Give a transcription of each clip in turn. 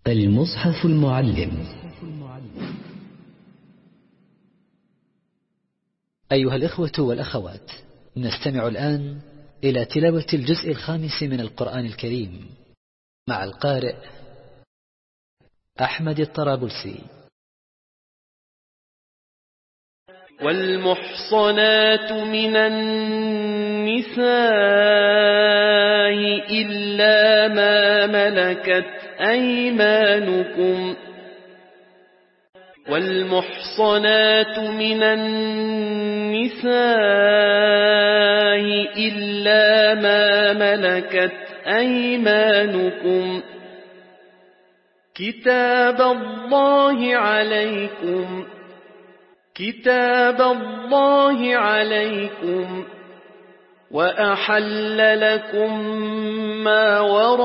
المصحف المعلم. أيها الإخوة والأخوات، نستمع الآن إلى تلاوة الجزء 5 من القرآن الكريم مع القارئ أحمد الطرابلسي. والمحصنات من النساء إلا ما ملكت أيمانكم والمحصنات من النساء إلا ما ملكت أيمانكم كتاب الله عليكم وأحل لكم ما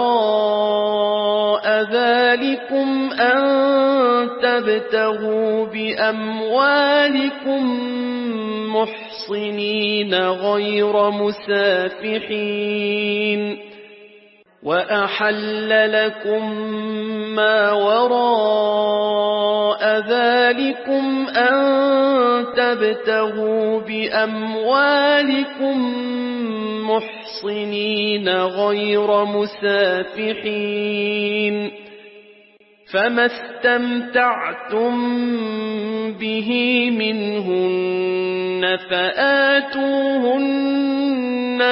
وراء ذلكم أن تبتغوا بأموالكم محصنين غير مسافحين وأحل لكم ما وراء ذلكم أن تبتغوا بأموالكم محصنين غير مسافحين فما استمتعتم به منهن فآتوهن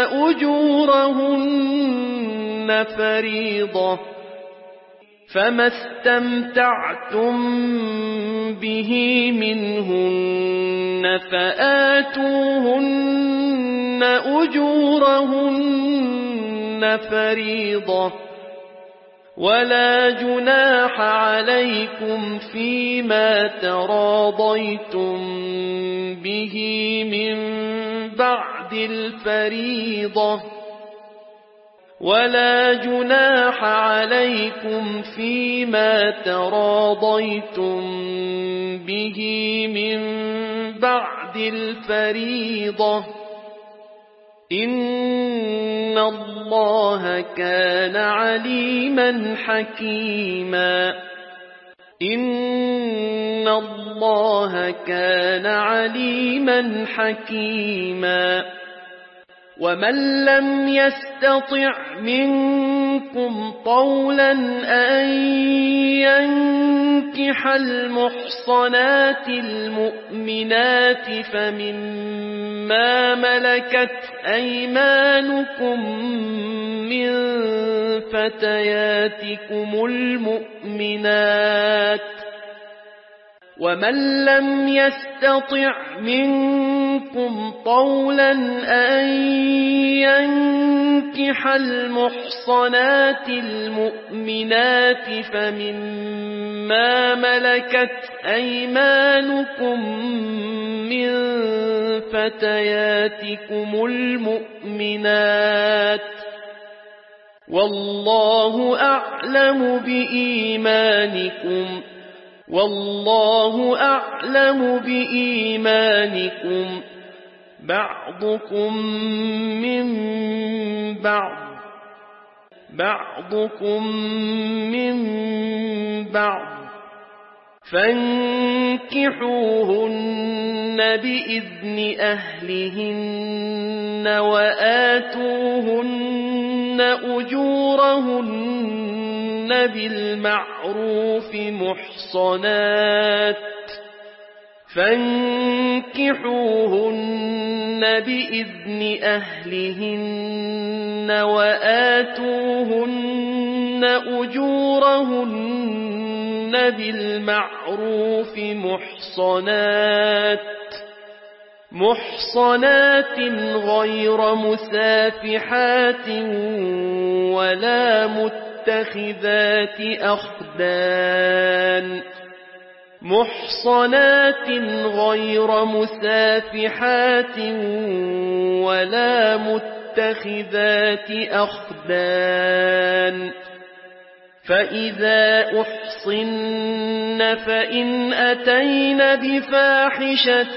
أجورهن فريضة فما استمتعتم به منهن فآتوهن أجورهن فريضة ولا جناح عليكم فيما تراضيتم به من بعد الفريضة ولا جناح عليكم فيما تراضيتم به من بعد الفريضة إن الله كان عليما حكيما إن الله كان عليما حكيما ومن لم يستطع منكم طولا أن ينكح المحصنات المؤمنات فمما ملكت أيمانكم من فتياتكم المؤمنات ومن لم يستطع منكم طولا أن ينكح المحصنات المؤمنات فمما ملكت أيمانكم من فتياتكم المؤمنات والله أعلم بإيمانكم بعضكم من بعض فانكحوهن بإذن أهلهن وآتوهن أجورهن بالمعروف محصنات فانكحوهن بإذن أهلهن وآتوهن أجورهن بالمعروف محصنات غير مسافحات ولا متخذات أخدان محصنات غير مسافحات ولا متخذات أخدان فإذا أحصن فإن أتين بفاحشة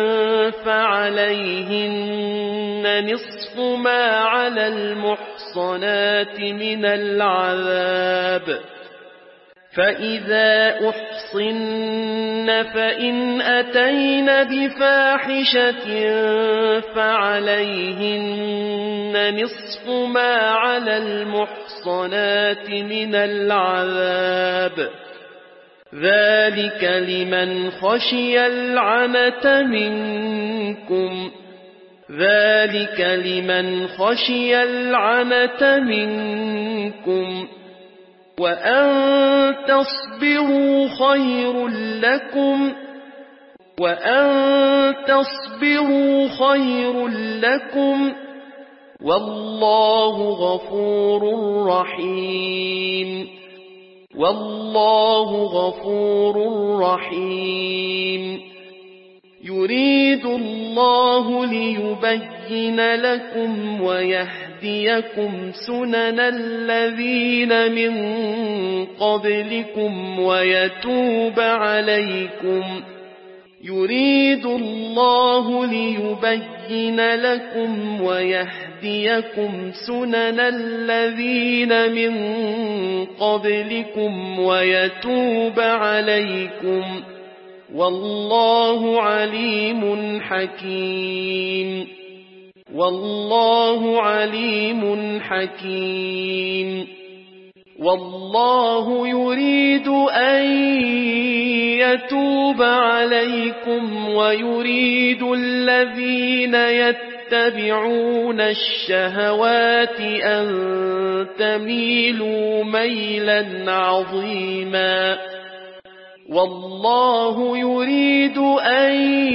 فعليهن نصف ما على المحصنات من العذاب فإذا أحصن فإن أتين بفاحشة فعليهن نصف ما على المحصنات من العذاب ذلك لمن خشي العنة منكم وأن تصبروا خير لكم والله غفور رحيم يريد الله ليبين لكم ويهديكم سنن الذين من قبلكم ويتوب عليكم يريد الله ليبين لكم ويهديكم سنن الذين من قبلكم ويتوب عليكم والله عليم حكيم والله يريد أن يتوب عليكم ويريد الذين يتبعون الشهوات أن تميلوا ميلا عظيما والله يريد أن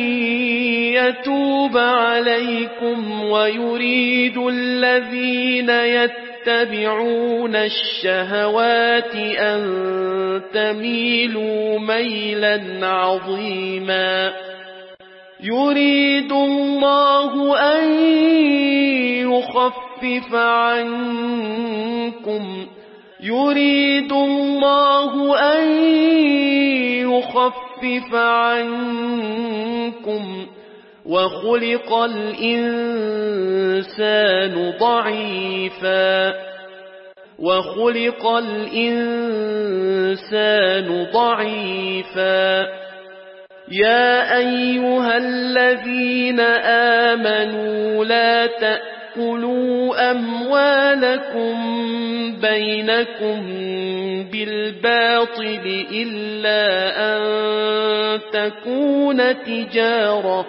يتوب عليكم ويريد الذين يتبعون الشهوات أن تميلوا ميلا عظيما يريد الله أن يخفف عنكم وخلق الإنسان ضعيفا يا أيها الذين آمنوا لا تأكلوا أموالكم بينكم بالباطل إلا أن تكون تجارة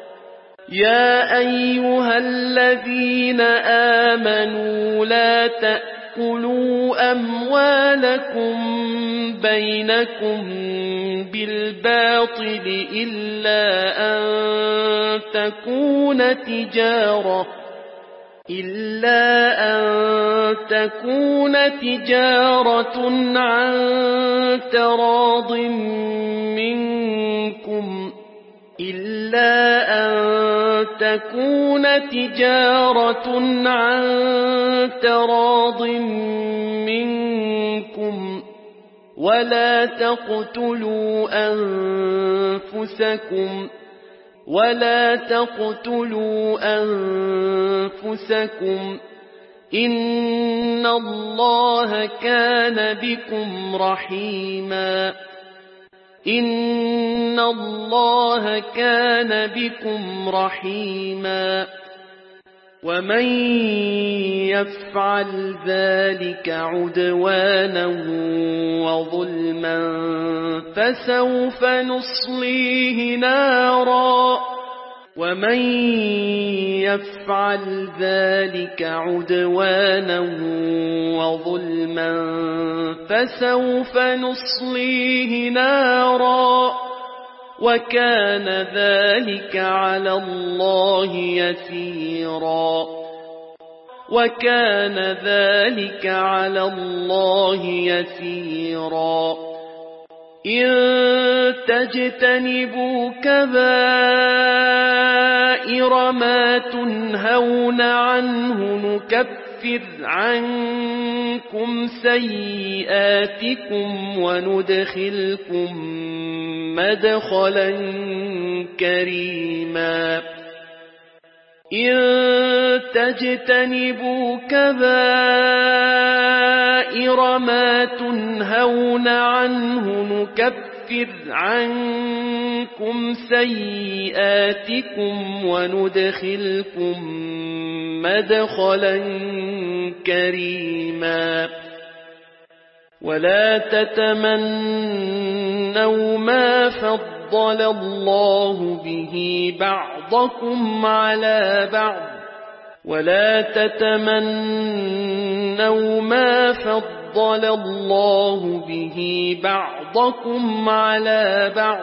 عن تراض منكم ولا تقتلوا أنفسكم إن الله كان بكم رحيما ومن يفعل ذلك عدوانا وظلما فسوف نصليه نارا وكان ذلك على الله يسيرا إن تجتنبوا كبائر ما تنهون عنه نكفر عنكم سيئاتكم وندخلكم مدخلا كريما إن تجتنبوا كبائر سائر ما تنهون عنه نكفر عنكم سيئاتكم وندخلكم مدخلا كريما ولا تتمنوا ما فضل الله به بعضكم على بعض ولا تتمنوا ما فضل الله به بعضكم على بعض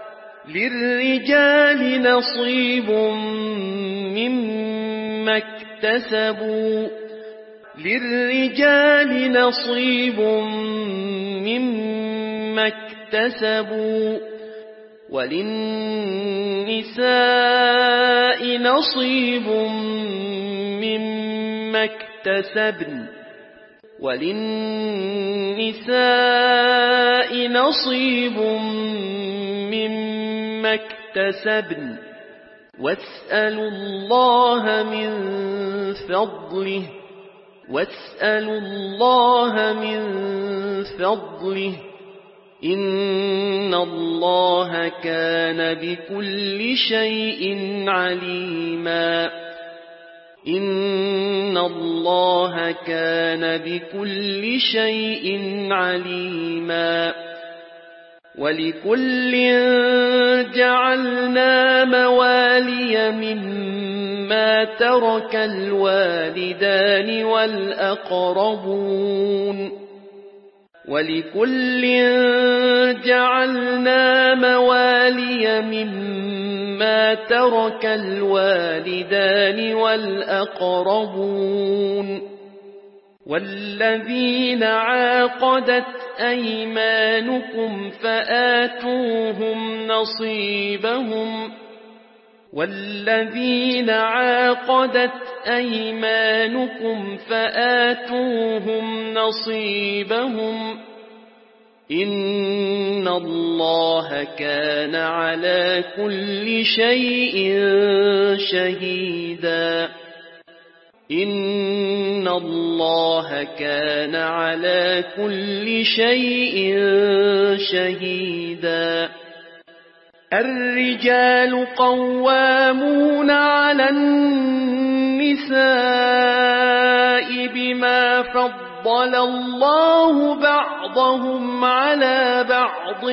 للرجال نصيب مما اكتسبوا وللنساء نصيب مما اكتسبن واسألوا الله من فضله إن الله كان بكل شيء عليما ولكل جعلنا موالي مما ترك الوالدان والأقربون والذين عاقدت أيمانكم فآتوهم نصيبهم إن الله كان على كل شيء شهيدا الرجال قوامون على النساء بما فضل الله بعضهم على بعض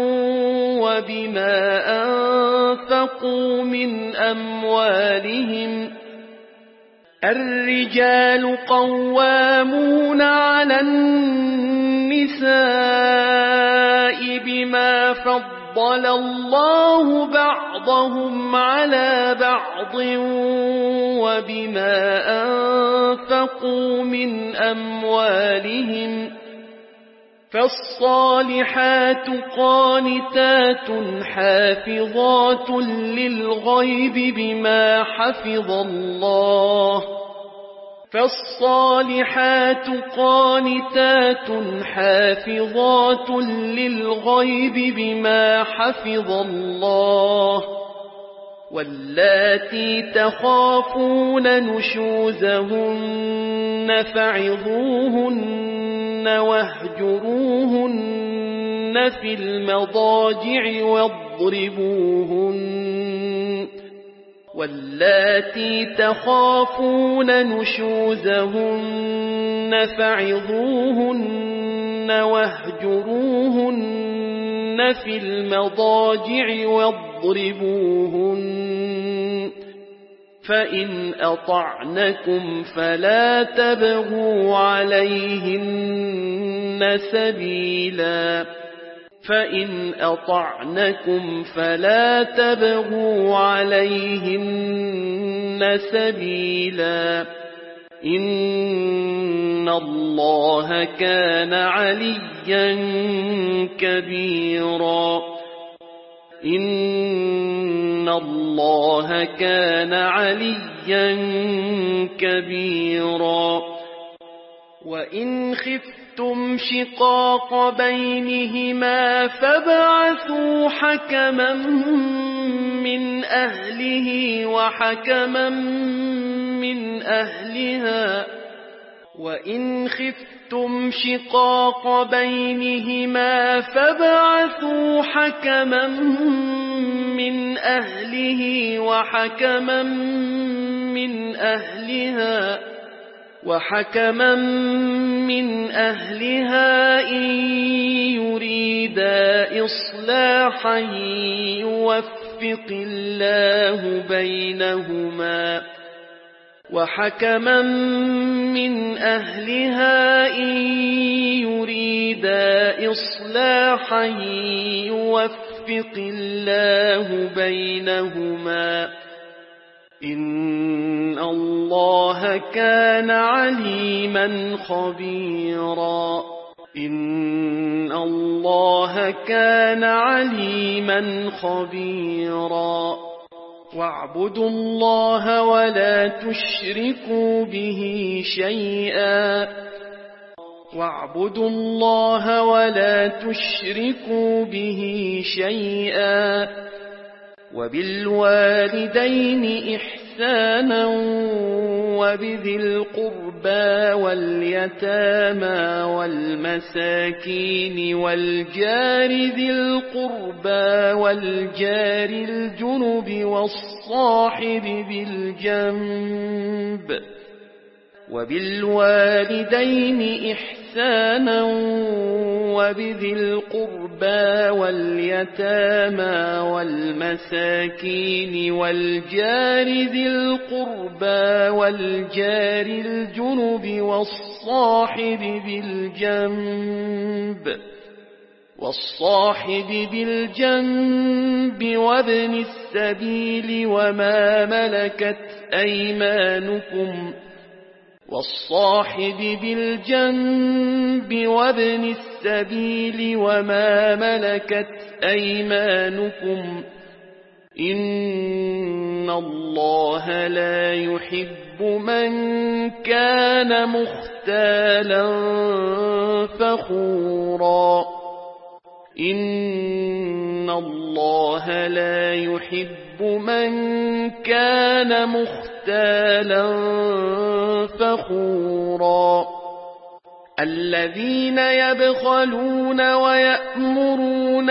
وبما أنفقوا من أموالهم الرجال قوامون على النساء بما فضل الله بعضهم على بعض وبما أنفقوا من أموالهم فالصالحات قانتات حافظات للغيب بما حفظ الله واللاتي تخافون نشوزهن فعظوهن واهجروهن في المضاجع واضربوهن فإن أطعنكم فلا تبغوا عليهن سبيلا إن الله كان عليا كبيرا وإن خفتم شقاق بينهما فابعثوا حكما من أهله وحكما من أهلها وإن خفتم شقاق بينهما فابعثوا حكما من أهله وحكما من أهلها إن يريدا إصلاحا يوفق الله بينهما وحكما من أهلها إن يريدا إصلاحا يوفق الله بينهما إن الله كان عليما خبيرا إن الله كان عليما خبيرا واعبدوا الله ولا تشركوا به شيئا وبالوالدين إحسانا وبذي القربى واليتامى والمساكين والجار ذي القربى والجار الجنب والصاحب بالجنب وبالوالدين إحسانا وبذي القربى واليتامى والمساكين والجار ذي القربى والجار الجنب والصاحب بالجنب وابن السبيل وما ملكت أيمانكم إن الله لا يحب من كان مختالا فخورا إن الله لا يحب من كان مختالا فخورا الذين يبخلون ويأمرون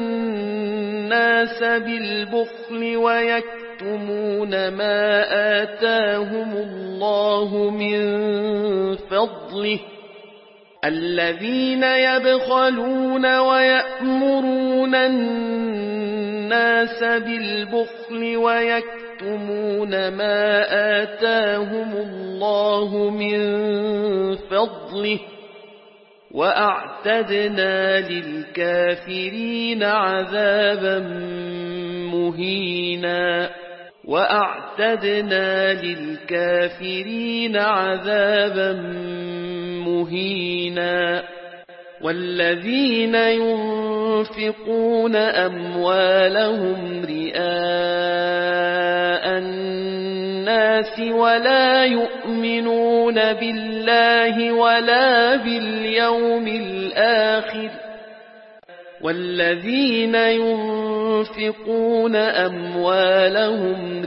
الناس بالبخل ويكتمون ما آتاهم الله من فضله الذين يبخلون ويأمرون الناس بالبخل ويكتمون ما آتاهم الله من فضله وأعتدنا للكافرين عذابا مهينا والذين ينفقون أموالهم رئاء الناس ولا يؤمنون بالله ولا باليوم الآخر والذين ينفقون أموالهم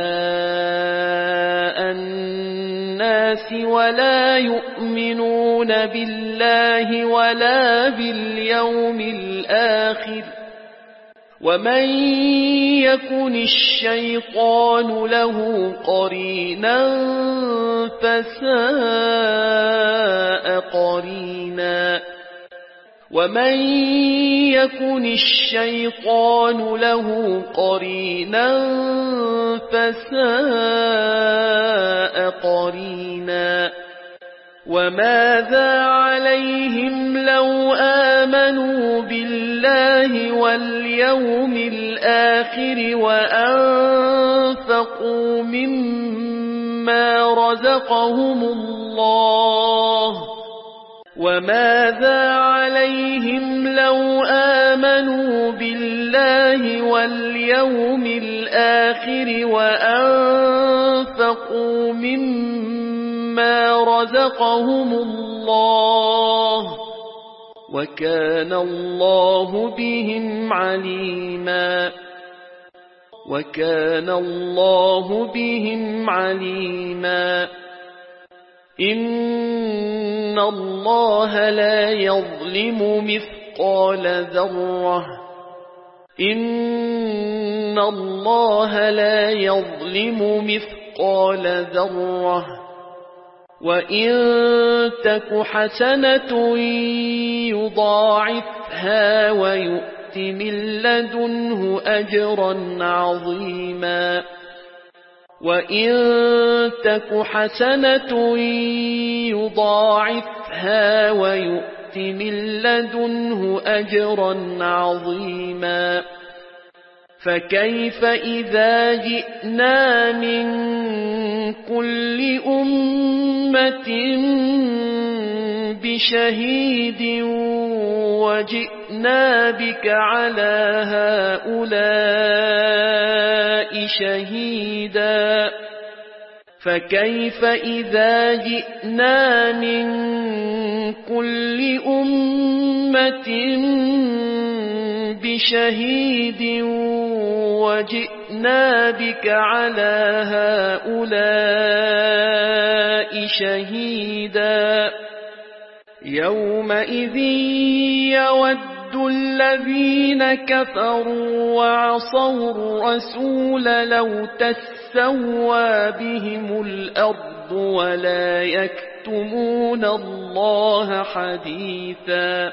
رئاء الناس ولا يؤمنون بالله ولا باليوم الآخر ومن يكن الشيطان له قرينا فساء قرينا ومن يكن الشيطان له قرينا فساء قرينا وماذا عليهم لو آمنوا بالله واليوم الآخر وأنفقوا مما رزقهم الله وماذا عليهم لو آمنوا بالله واليوم الآخر وأنفقوا مما رزقهم الله وكان الله بهم عليما إن الله لا يظلم مثقال ذرة إن الله لا يظلم مثقال ذرة وإن تك حسنة يضاعفها ويؤت من لدنه أجرا عظيما وإن تك حسنة يضاعفها ويؤت من لدنه أجرا عظيما فكيف إذا جئنا من كل أمة بشهيد وجئنا بك على هؤلاء شهيدا فكيف إذا جئنا من كل أمة بشهيد وجئنا بك على هؤلاء شهيدا يومئذ يود الذين كفروا وعصوا الرسول لو تسوى بهم الأرض ولا يكتمون الله حديثا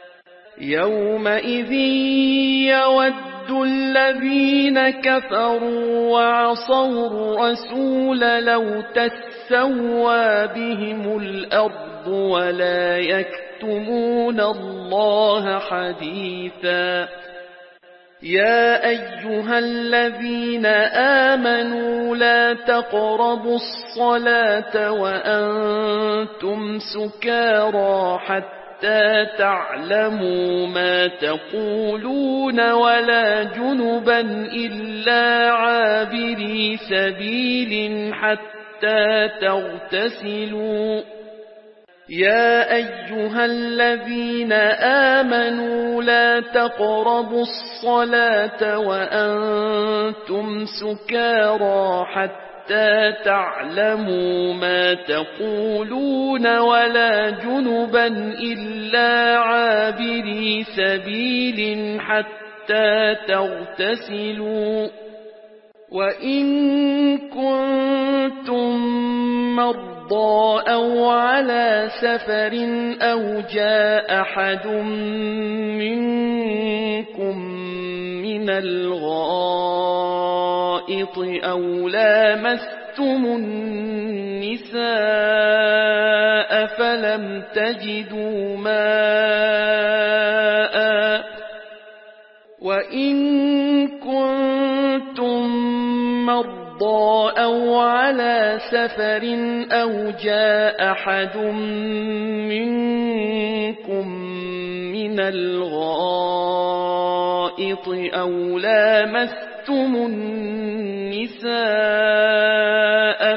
يومئذ يود الذين كفروا وعصوا الرسول لو تسوى بهم الأرض ولا يكتمون الله حديثا يا أيها الذين آمنوا لا تقربوا الصلاة وأنتم سكارى حتى تعلموا ما تقولون ولا جنبا إلا عابري سبيل حتى تغتسلوا يا أيها الذين آمنوا لا تقربوا الصلاة وأنتم سكارى حتى تعلموا ما تقولون ولا جنبا إلا عابري سبيل حتى تغتسلوا وإن كنتم مرضى أو على سفر أو جاء أحد منكم من الغائط أو لامستم النساء فلم تجدوا ماء وإن كنتم مرضى أو على سفر أو جاء أحد منكم من الغائط أو لامستم النساء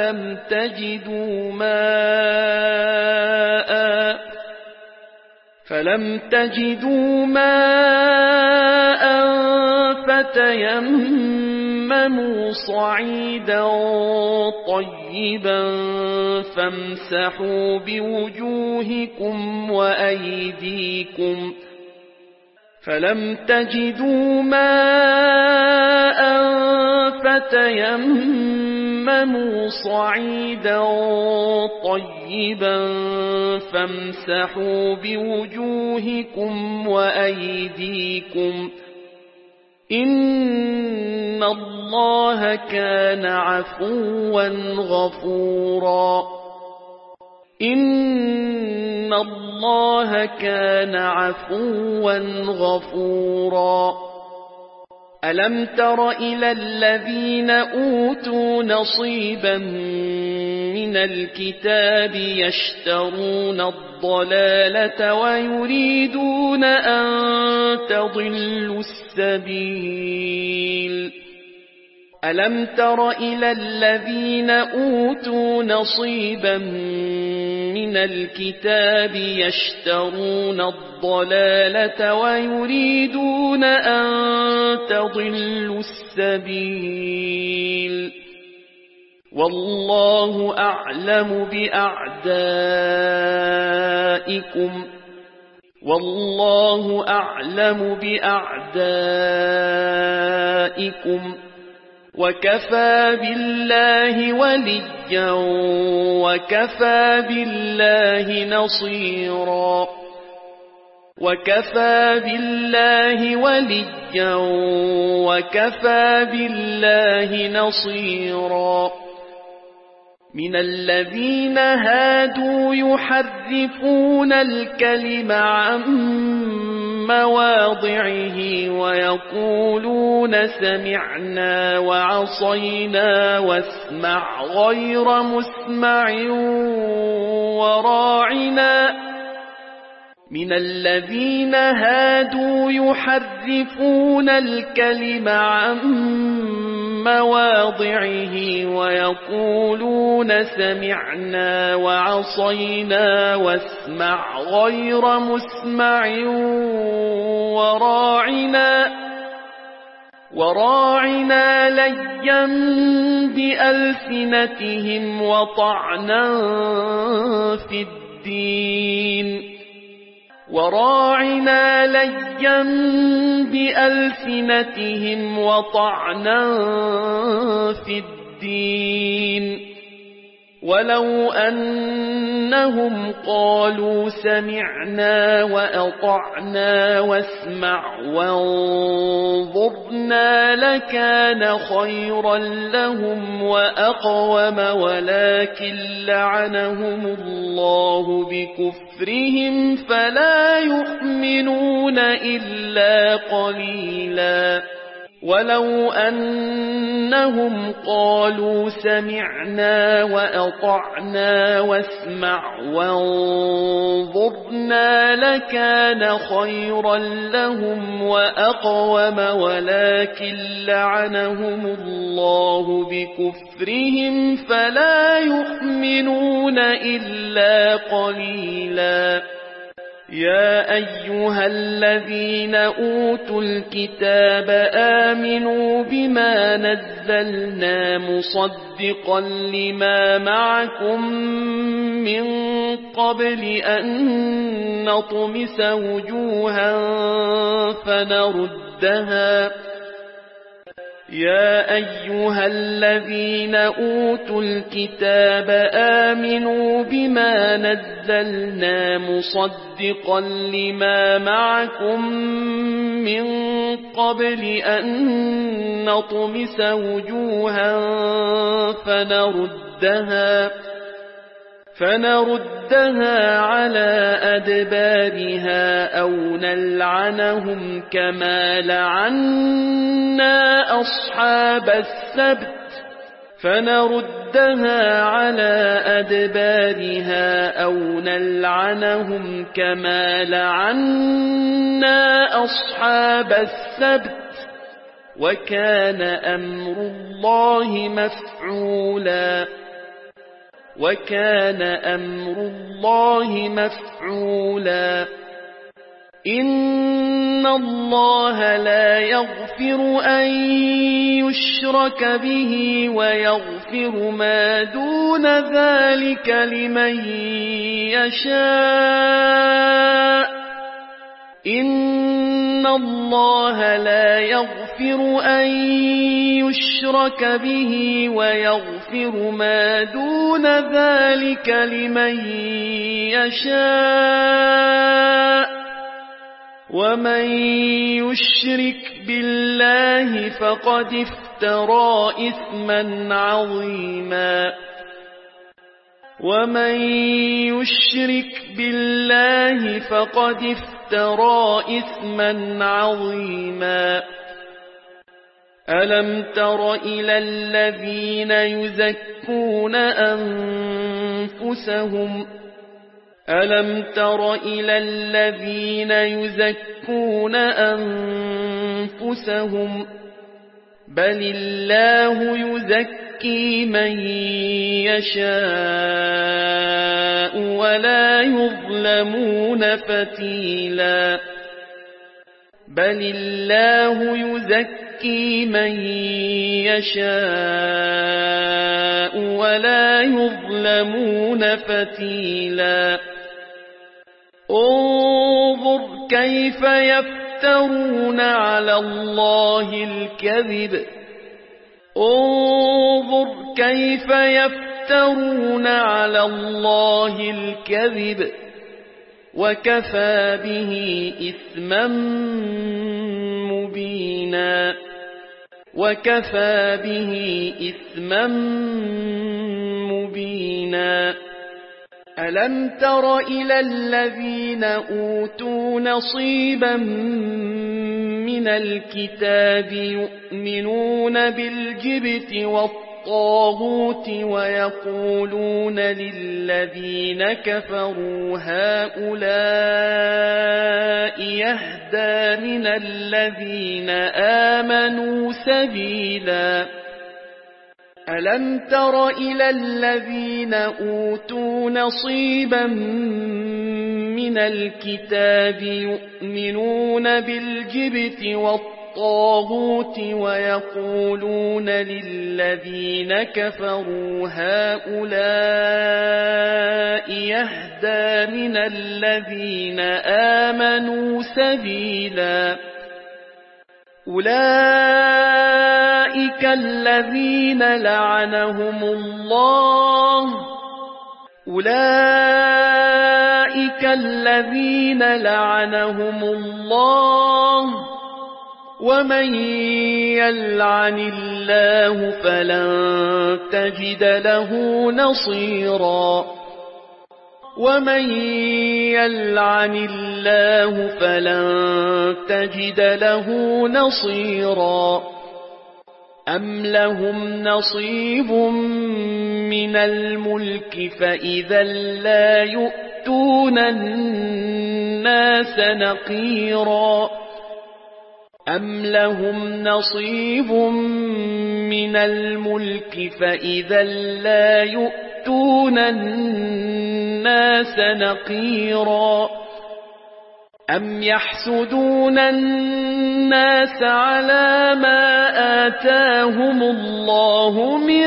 فلم تجدوا ماء فتيمموا صعيدا طيبا فامسحوا بوجوهكم وأيديكم فلم تجدوا ماء فتيمموا صعيدا طيبا فامسحوا بوجوهكم وأيديكم إن الله كان عفوا غفورا إن الله كان عفوا غفورا ألم تر إلى الذين أوتوا نصيبا من الكتاب يشترون الضلالة ويريدون أن تضلوا السبيل ألم تر إلى الذين أوتوا نصيبا من الكتاب يشترون الضلالة ويريدون أن تضلوا السبيل والله أعلم بأعدائكم والله أعلم بأعدائكم وكفى بالله وليا وكفى بالله نصيرا وكفى بالله وليا وكفى بالله نصيرا من الذين هادوا يحرفون الكلم عن مواضعه ويقولون سمعنا وعصينا واسمع غير مسمع وراعنا من الذين هادوا يحرفون الكلم عن مواضعه ويقولون سمعنا وعصينا واسمع غير مسمع وراعنا ليا بألسنتهم وطعنا في الدين وراعنا ليا بألسنتهم وطعنا في الدين ولو أنهم قالوا سمعنا وأطعنا واسمع وانظرنا لكان خيرا لهم وأقوم ولكن لعنهم الله بكفرهم فلا يؤمنون إلا قليلا ولو أنهم قالوا سمعنا وأطعنا واسمع وانظرنا لكان خيرا لهم وأقوم ولكن لعنهم الله بكفرهم فلا يؤمنون إلا قليلا يا أيها الذين أوتوا الكتاب آمنوا بما نزلنا مصدقا لما معكم من قبل أن نطمس وجوها فنردها يا أيها الذين أوتوا الكتاب آمنوا بما نزلنا مصدقا لما معكم من قبل أن نطمس وجوها فنردها على أدبارها أو نلعنهم كما لعنا أصحاب السبت فنردها على أدبارها أو نلعنهم كما لعنا أصحاب السبت وكان أمر الله مفعولا وكان أمر الله مفعولا إن الله لا يغفر أن يشرك به ويغفر ما دون ذلك لمن يشاء إن الله لا يغفر أن يشرك به ويغفر ما دون ذلك لمن يشاء ومن يشرك بالله فقد افترى إثما عظيما ومن يشرك بالله فقد افترى إثما عظيما ألم تر إلى الذين يزكون أنفسهم ألم تر إلى الذين يزكون أنفسهم بل الله يزكي من يشاء ولا يظلمون فتيلا بل الله يزكي من يشاء ولا يظلمون فتيلا انظر كيف يفترون على الله الكذب انظر كيف يفترون على الله الكذب وكفى به إثما مبينا وكفى به إثما مبينا ألم تر إلى الذين أوتوا نصيبا من الكتاب يؤمنون بالجبت والطاغوت ويقولون للذين كفروا هؤلاء يهدى من الذين آمنوا سبيلا ألم تر إلى الذين أوتوا نصيبا من الكتاب يؤمنون بالجبت والطاغوت ويقولون للذين كفروا هؤلاء يهدى من الذين آمنوا سبيلا أولئك الذين لعنهم الله ومن يلعن الله فلن تجد له نصيرا ومن يلعن الله فلن تجد له نصيرا أم لهم نصيب من الملك فإذا لا يؤتون الناس نقيرا أم لهم نصيب من الملك فإذا لا يؤتون الناس نقيرا أم يحسدون الناس على ما آتاهم الله من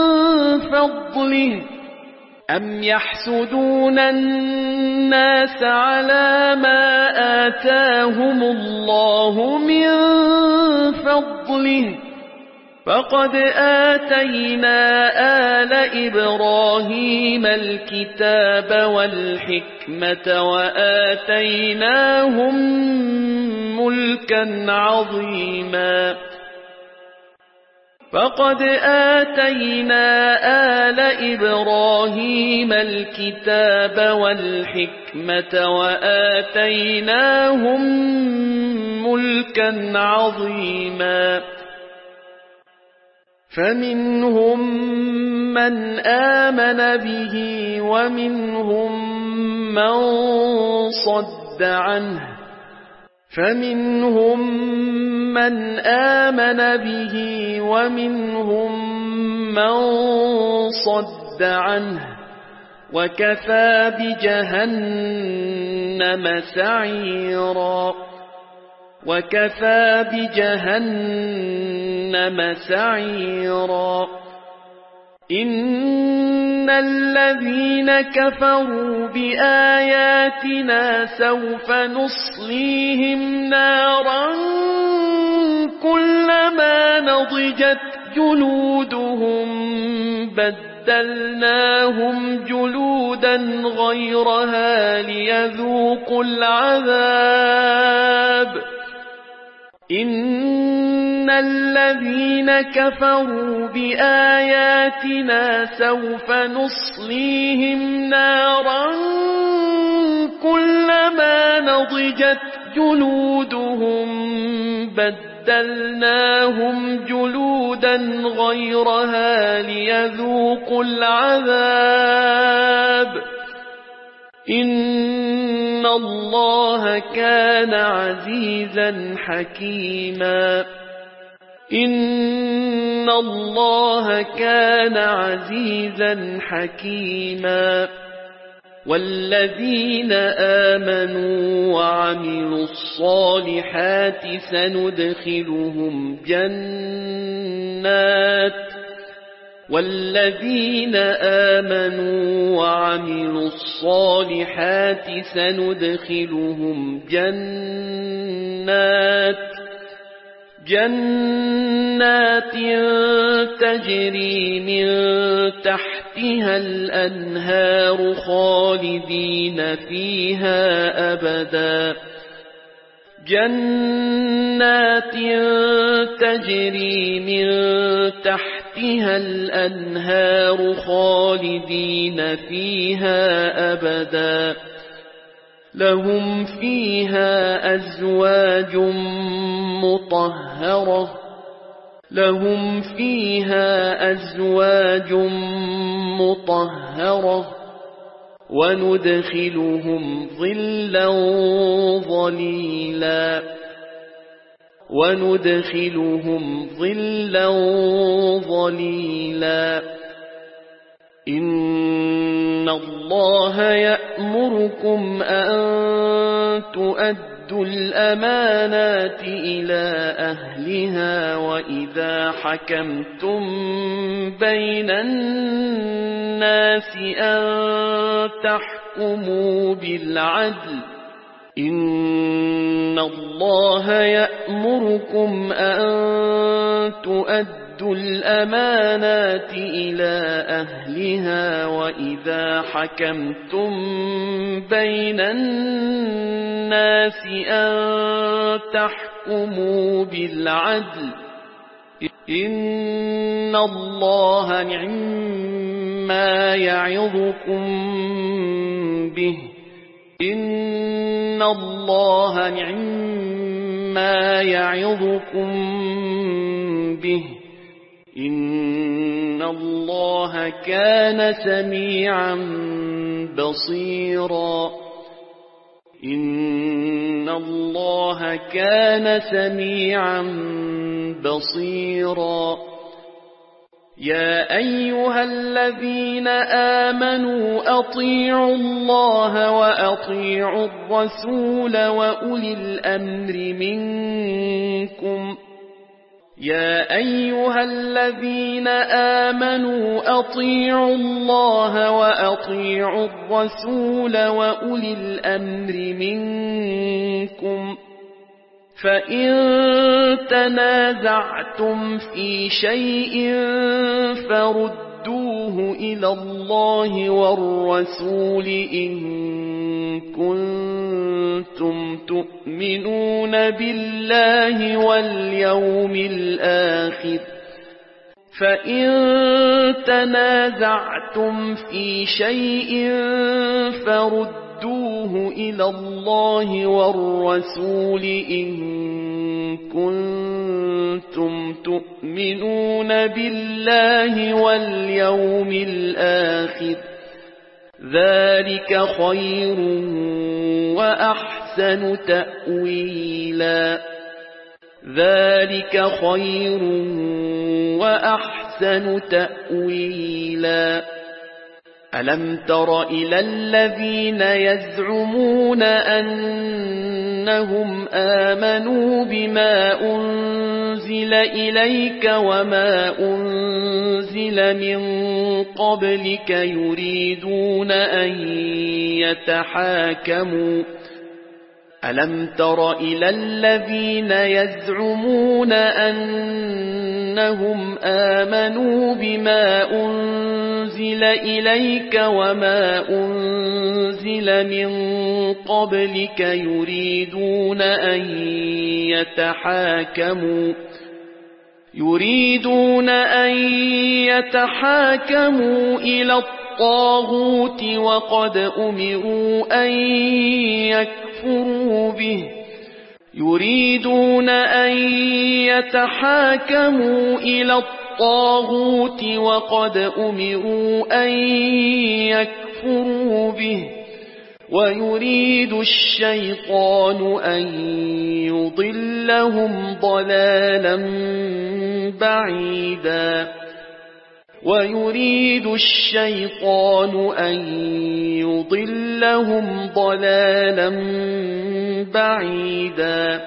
فضله أم يحسدون الناس على ما آتاهم الله من فضله فقد آتينا آل إبراهيم الكتاب والحكمة وآتيناهم ملكا عظيما فقد آتينا آل إبراهيم الكتاب والحكمة وآتيناهم ملكا عظيما فمنهم من آمن به ومنهم من صد عنه وكفى بجهنم سعيرا إن الذين كفروا بآياتنا سوف نصليهم نارا كلما نضجت جلودهم بدلناهم جلودا غيرها ليذوقوا العذاب إن الذين كفروا بآياتنا سوف نصليهم نارا كلما نضجت جلودهم بدلناهم جلودا غيرها ليذوقوا العذاب إن الله كان عزيزا حكيما إن الله كان عزيزا حكيما والذين آمنوا وعملوا الصالحات سندخلهم جنات تجري من تحتها الأنهار خالدين فيها أبدا لهم فيها أزواج مطهرة وندخلهم ظلا ظليلا إن الله يأمركم أن تؤدوا الأمانات إلى أهلها وإذا حكمتم بين الناس أن تحكموا بالعدل إن الله يأمركم أن تؤدوا الأمانات إلى أهلها وإذا حكمتم بين الناس أن تحكموا بالعدل إن الله نعما يعظكم به إن الله كان سميعا بصيرا يا أيها الذين آمنوا أطيعوا الله وأطيعوا الرسول وأولي الأمر منكم فإن تنازعتم في شيء فردوه إلى الله والرسول إن كنتم تؤمنون بالله واليوم الآخر ذلك خير وأحسن تأويلا ألم تر إلى الذين يزعمون أنهم آمنوا بما أنزل إليك وما أنزل من قبلك يريدون أن يتحاكموا إلى الطاغوت وقد أمروا أن يكفروا به ويريد الشيطان أن يضلهم ضلالا بعيدا ويريد الشيطان أن يضلهم ضلالا بعيدا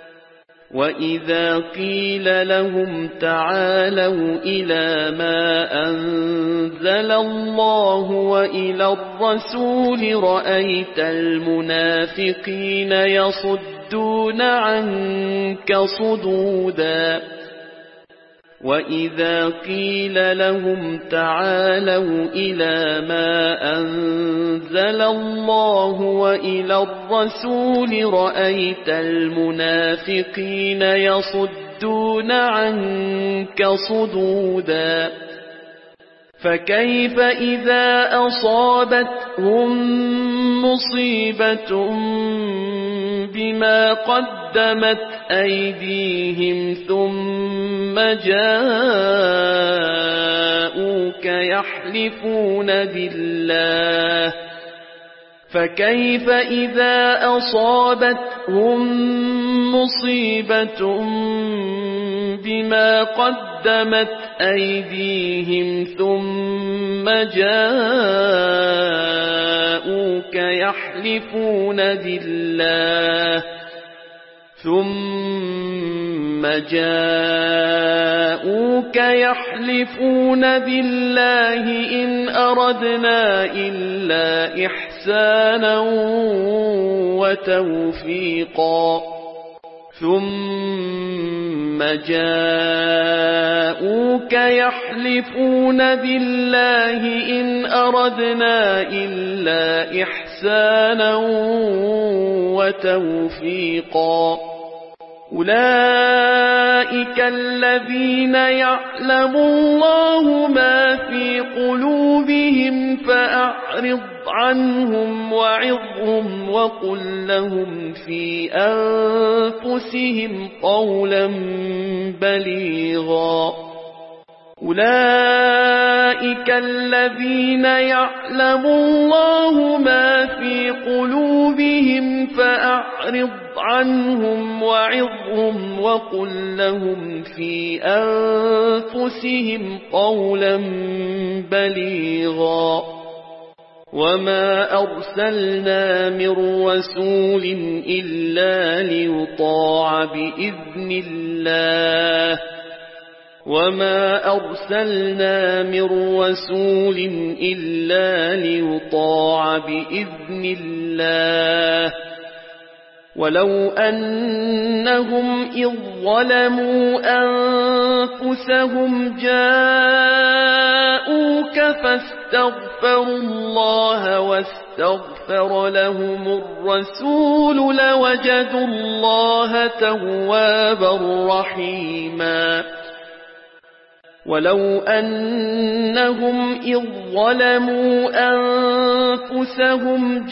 وإذا قيل لهم تعالوا إلى ما أنزل الله وإلى الرسول رأيت المنافقين يصدون عنك صدودا وإذا قيل لهم تعالوا إلى ما أنزل الله وإلى الرسول رأيت المنافقين يصدون عنك صدودا فكيف إذا أصابتهم مصيبة بما قدمت أيديهم ثم جاءوك يحلفون بالله فكيف إذا أصابتهم مصيبة بما قدمت أيديهم ثم جاءوك يحلفون بالله إن أردنا إلا إحسانا وتوفيقا ثم جاءوك يحلفون بالله إن أردنا إلا إحسانا وتوفيقا أولئك الذين يعلم الله ما في قلوبهم فأعرض عنهم وعظهم وقل لهم في أنفسهم قولا بليغا أولئك الذين يعلم الله ما في قلوبهم فأعرض عنهم وعظهم وقل لهم في أنفسهم قولا بليغا وما أرسلنا من رسول إلا ليطاع بإذن الله وما أرسلنا من رسول إلا ليطاع بإذن الله ولو أنهم إذ ظلموا أنفسهم جاءوك فاستغفروا الله واستغفر لهم الرسول لوجدوا الله توابا رحيما ولو أنهم إذ ظلموا أنفسهم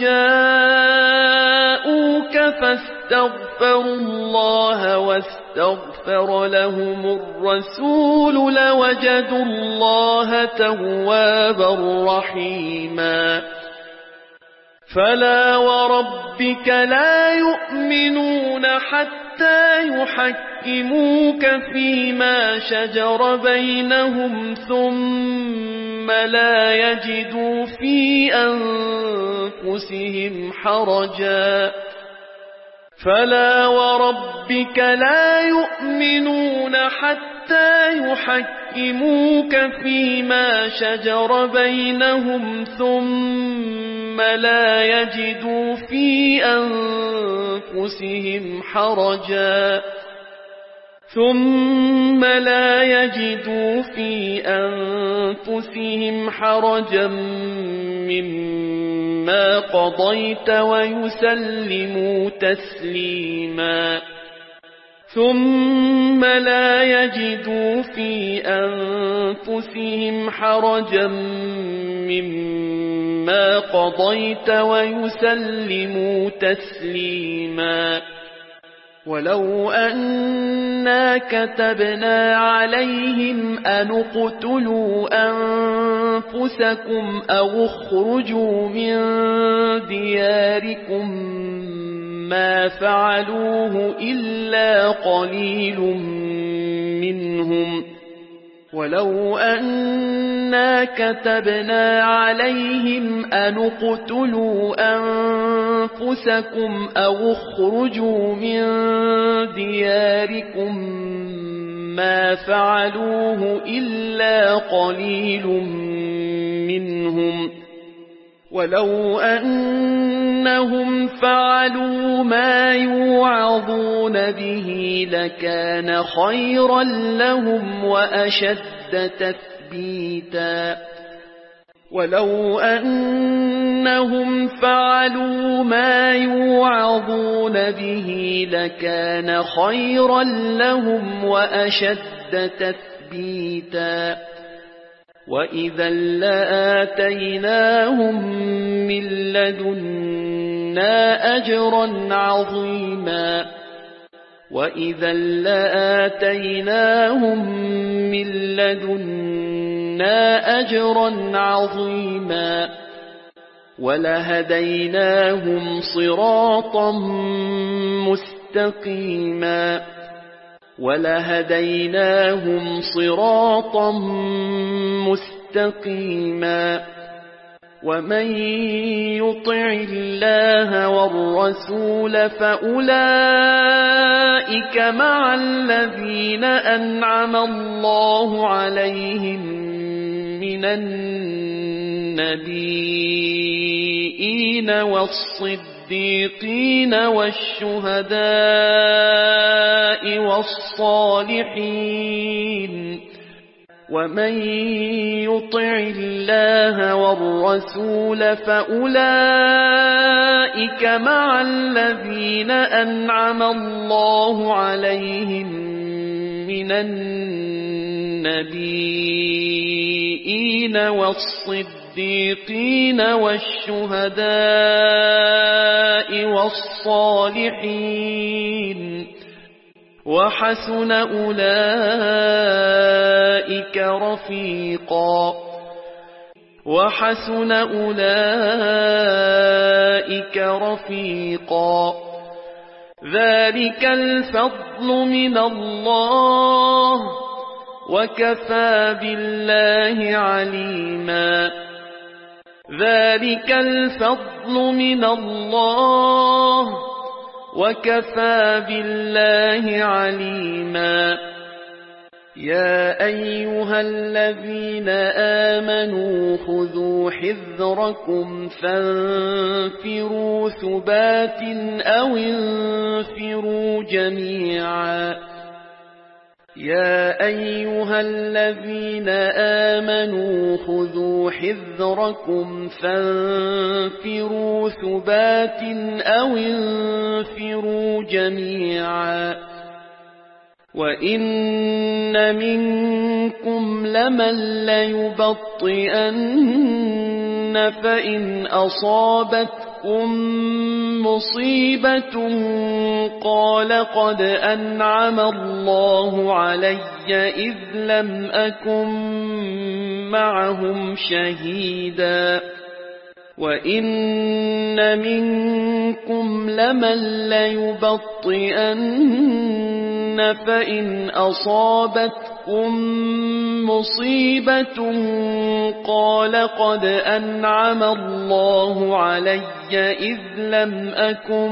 جاءوك فاستغفروا الله واستغفر لهم الرسول لوجدوا الله توابا رحيما فلا وربك لا يؤمنون حتى يحكموك فيما شجر بينهم ثم لا يجدوا في أنفسهم حرجا فلا وربك لا يؤمنون حتى يحكموك فيما شجر بينهم ثم لا يجدوا في أنفسهم حرجا مما قضيت ويسلموا تسليما ثم لا يجدوا في أنفسهم حرجا مما قضيت ويسلموا تسليما ولو أنا كتبنا عليهم أن اقتلوا أنفسكم أو اخرجوا من دياركم ما فعلوه إلا قليل منهم ولو أنا كتبنا عليهم أن اقتلوا أنفسكم أو اخرجوا من دياركم ما فعلوه إلا قليل منهم ولو أنهم فعلوا ما يوعظون به لكان خيرا لهم وأشد تثبيتا ولو أنهم فعلوا ما يوعظون به لكان خيرا لهم وأشد تثبيتا وإذا لآتيناهم من لدنا أجرا عظيما وإذا لآتيناهم من لدنا أجرا عظيما ولهديناهم صراطا مستقيما ولهديناهم صراطا مستقيما ومن يطع الله والرسول فأولئك مع الذين أنعم الله عليهم من النبيين والصديقين والشهداء والصالحين ومن يطع الله والرسول فأولئك مع الذين أنعم الله عليهم من النبيين والصديقين والشهداء والصالحين وحسن أولئك رفيقا وحسن أولئك رفيقا ذلك الفضل من الله وكفى بالله عليما ذلك الفضل من الله وكفى بالله عليما يا أيها الذين آمنوا خذوا حذركم فانفروا ثبات أو انفروا جميعا يا أيها الذين آمنوا خذوا حذركم فانفروا ثبات أو انفروا جميعا وإن منكم لمن ليبطئن فإن أصابتكم مصيبة قال قد أنعم الله علي إذ لم أكن معهم شهيدا وإن منكم لمن ليبطئن فإن أصابتكم مصيبة قال قد أنعم الله علي إذ لم أكن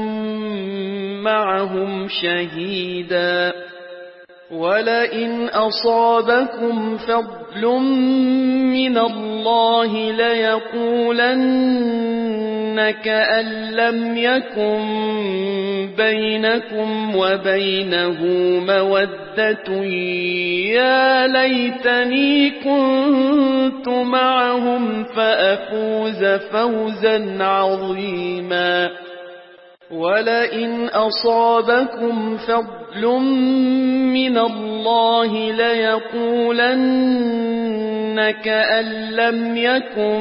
معهم شهيدا ولئن أصابكم فضل من الله ليقولن كأن لم يكن بينكم وبينه مودة يا ليتني كنت معهم فأفوز فوزا عظيما ولئن أصابكم فضل من الله ليقولن كأن لم يكن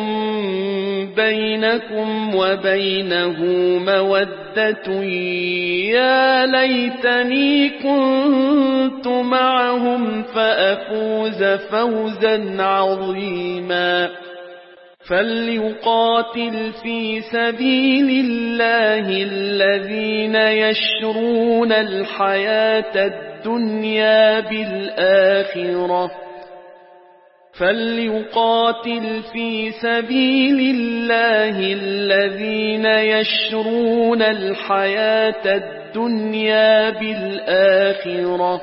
بينكم وبينه مودة يا ليتني كنت معهم فأفوز فوزا عظيما فليقاتل في سبيل الله الذين يشرون الحياة الدنيا بالآخرة فليقاتل في سبيل الله الذين يشرون الحياة الدنيا بالآخرة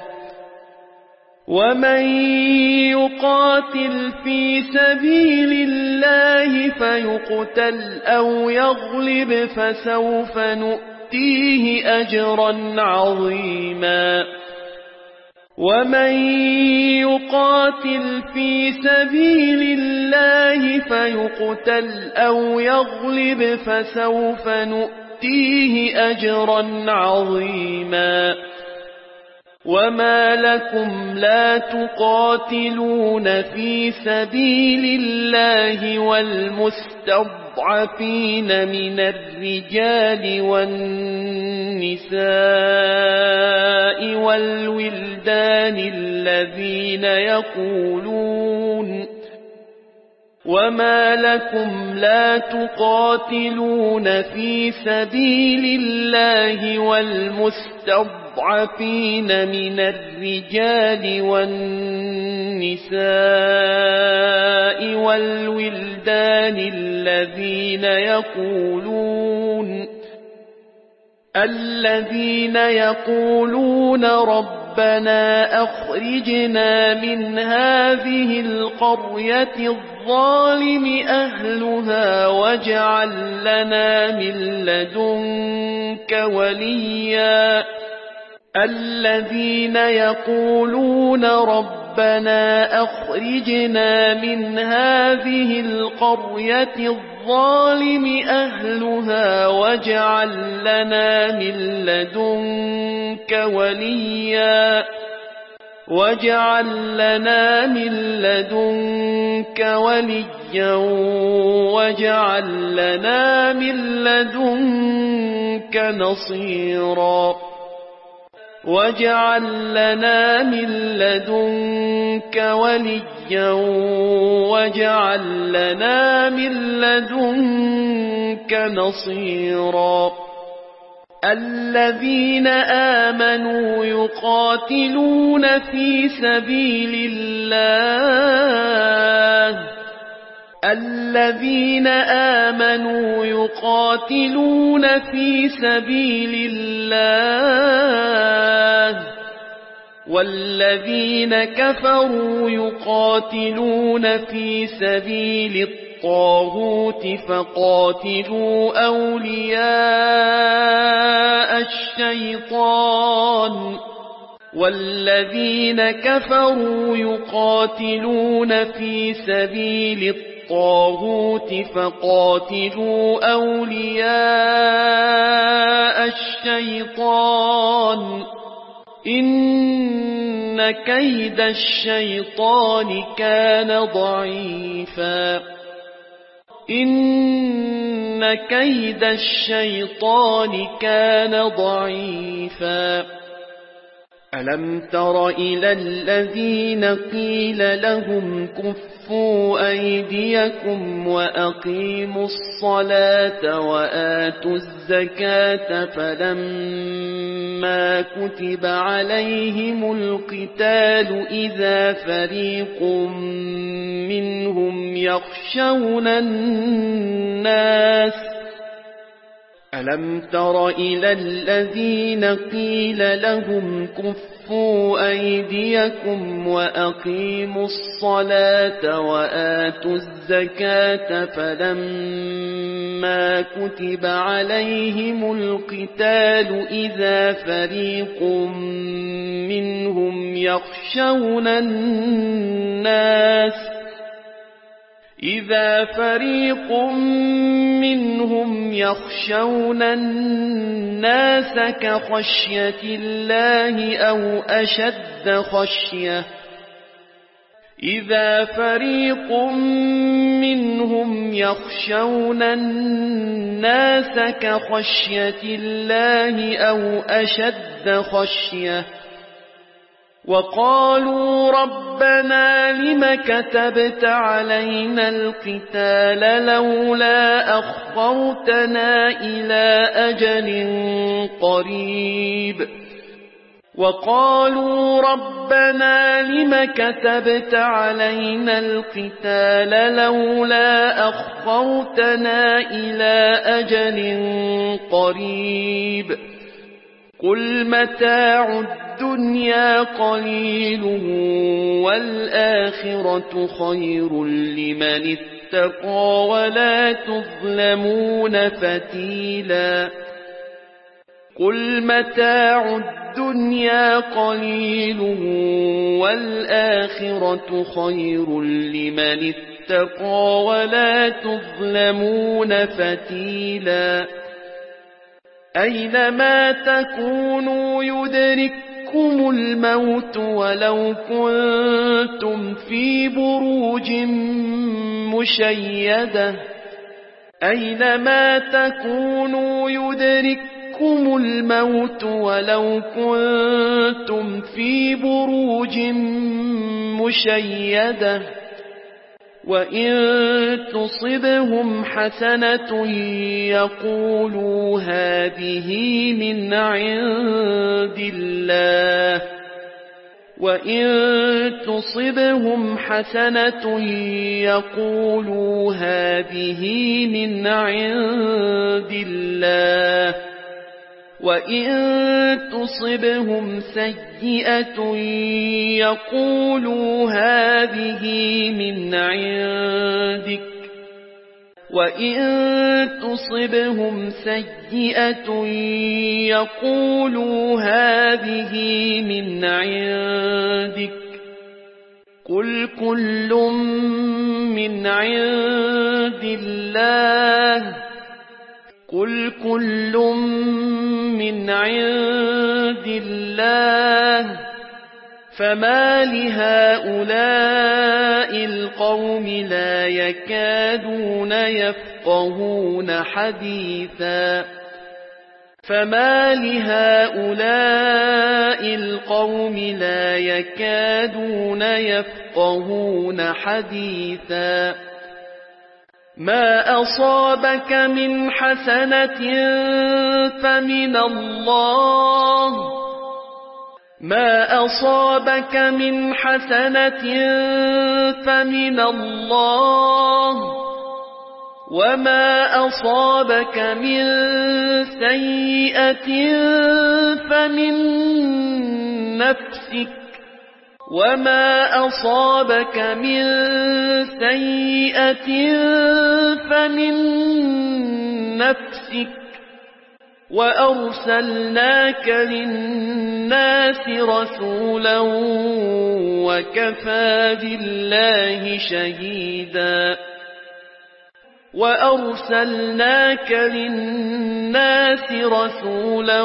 ومن يقاتل في سبيل الله فيقتل أو يغلب فسوف نؤتيه أجرا عظيما ومن يقاتل في سبيل الله فيقتل أو يغلب فسوف نؤتيه أجرا عظيما وما لكم لا تقاتلون في سبيل الله والمستضعفين من الرجال والنساء والولدان الذين يقولون وما لكم لا تقاتلون في سبيل الله والمستضعفين من الرجال والنساء والولدان الذين يقولون ربنا أخرجنا من هذه القرية الظالم أهلها واجعل لنا من لدنك وليا الذين يقولون ربنا أخرجنا من هذه القرية الظالم أهلها واجعل لنا من لدنك وليا واجعل لنا من لدنك نصيرا واجعل لنا من لدنك وليا واجعل لنا من لدنك نصيرا الذين آمنوا يقاتلون في سبيل الله والذين كفروا يقاتلون في سبيل الطاغوت فقاتلوا أولياء الشيطان والذين كفروا يقاتلون في سبيل الطاغوت فقاتلوا أولياء الشيطان إن كيد الشيطان كان ضعيفا ألم تر إلى الذين قيل لهم كفوا أيديكم وأقيموا الصلاة وآتوا الزكاة فلما كتب عليهم القتال إذا فريق منهم يخشون الناس ألم تر إلى الذين قيل لهم كفوا أيديكم وأقيموا الصلاة وآتوا الزكاة فلما كتب عليهم القتال إذا فريق منهم يخشون الناس كخشية الله أو أشد خشية وقالوا ربنا لم كتبت علينا القتال لولا أخرتنا إلى أجل قريب وقالوا ربنا لم كتبت علينا القتال لولا أخرتنا إلى أجل قريب قل متاع الدنيا قليل والآخرة خير لمن اتقى ولا تظلمون فتيلا قل متاع الدنيا قليل والآخرة خير لمن اتقى ولا تظلمون فتيلا أينما تكونوا يدرككم الموت ولو كنتم في بروج مشيدة أينما تكونوا يدرككم الموت ولو كنتم في بروج مشيدة وإن تصبهم حسنة يقولوا هذه من عند الله وإن تصبهم حسنة يقولوا هذه من عند الله وإن تصبهم سيئة يقولوا هذه من عندك وإن تصبهم سيئة يقولوا هذه من عندك قل كل من عند الله قل كل من عند الله فما لهؤلاء القوم لا يكادون يفقهون حديثا فما لهؤلاء القوم لا يكادون يفقهون حديثا ما أصابك من حسنة فمن الله ما أصابك من حسنة فمن الله وما أصابك من سيئة فمن نفسك وما أصابك من سيئة فمن نفسك وأرسلناك للناس رسولا وكفى بالله شهيدا وأرسلناك للناس رسولا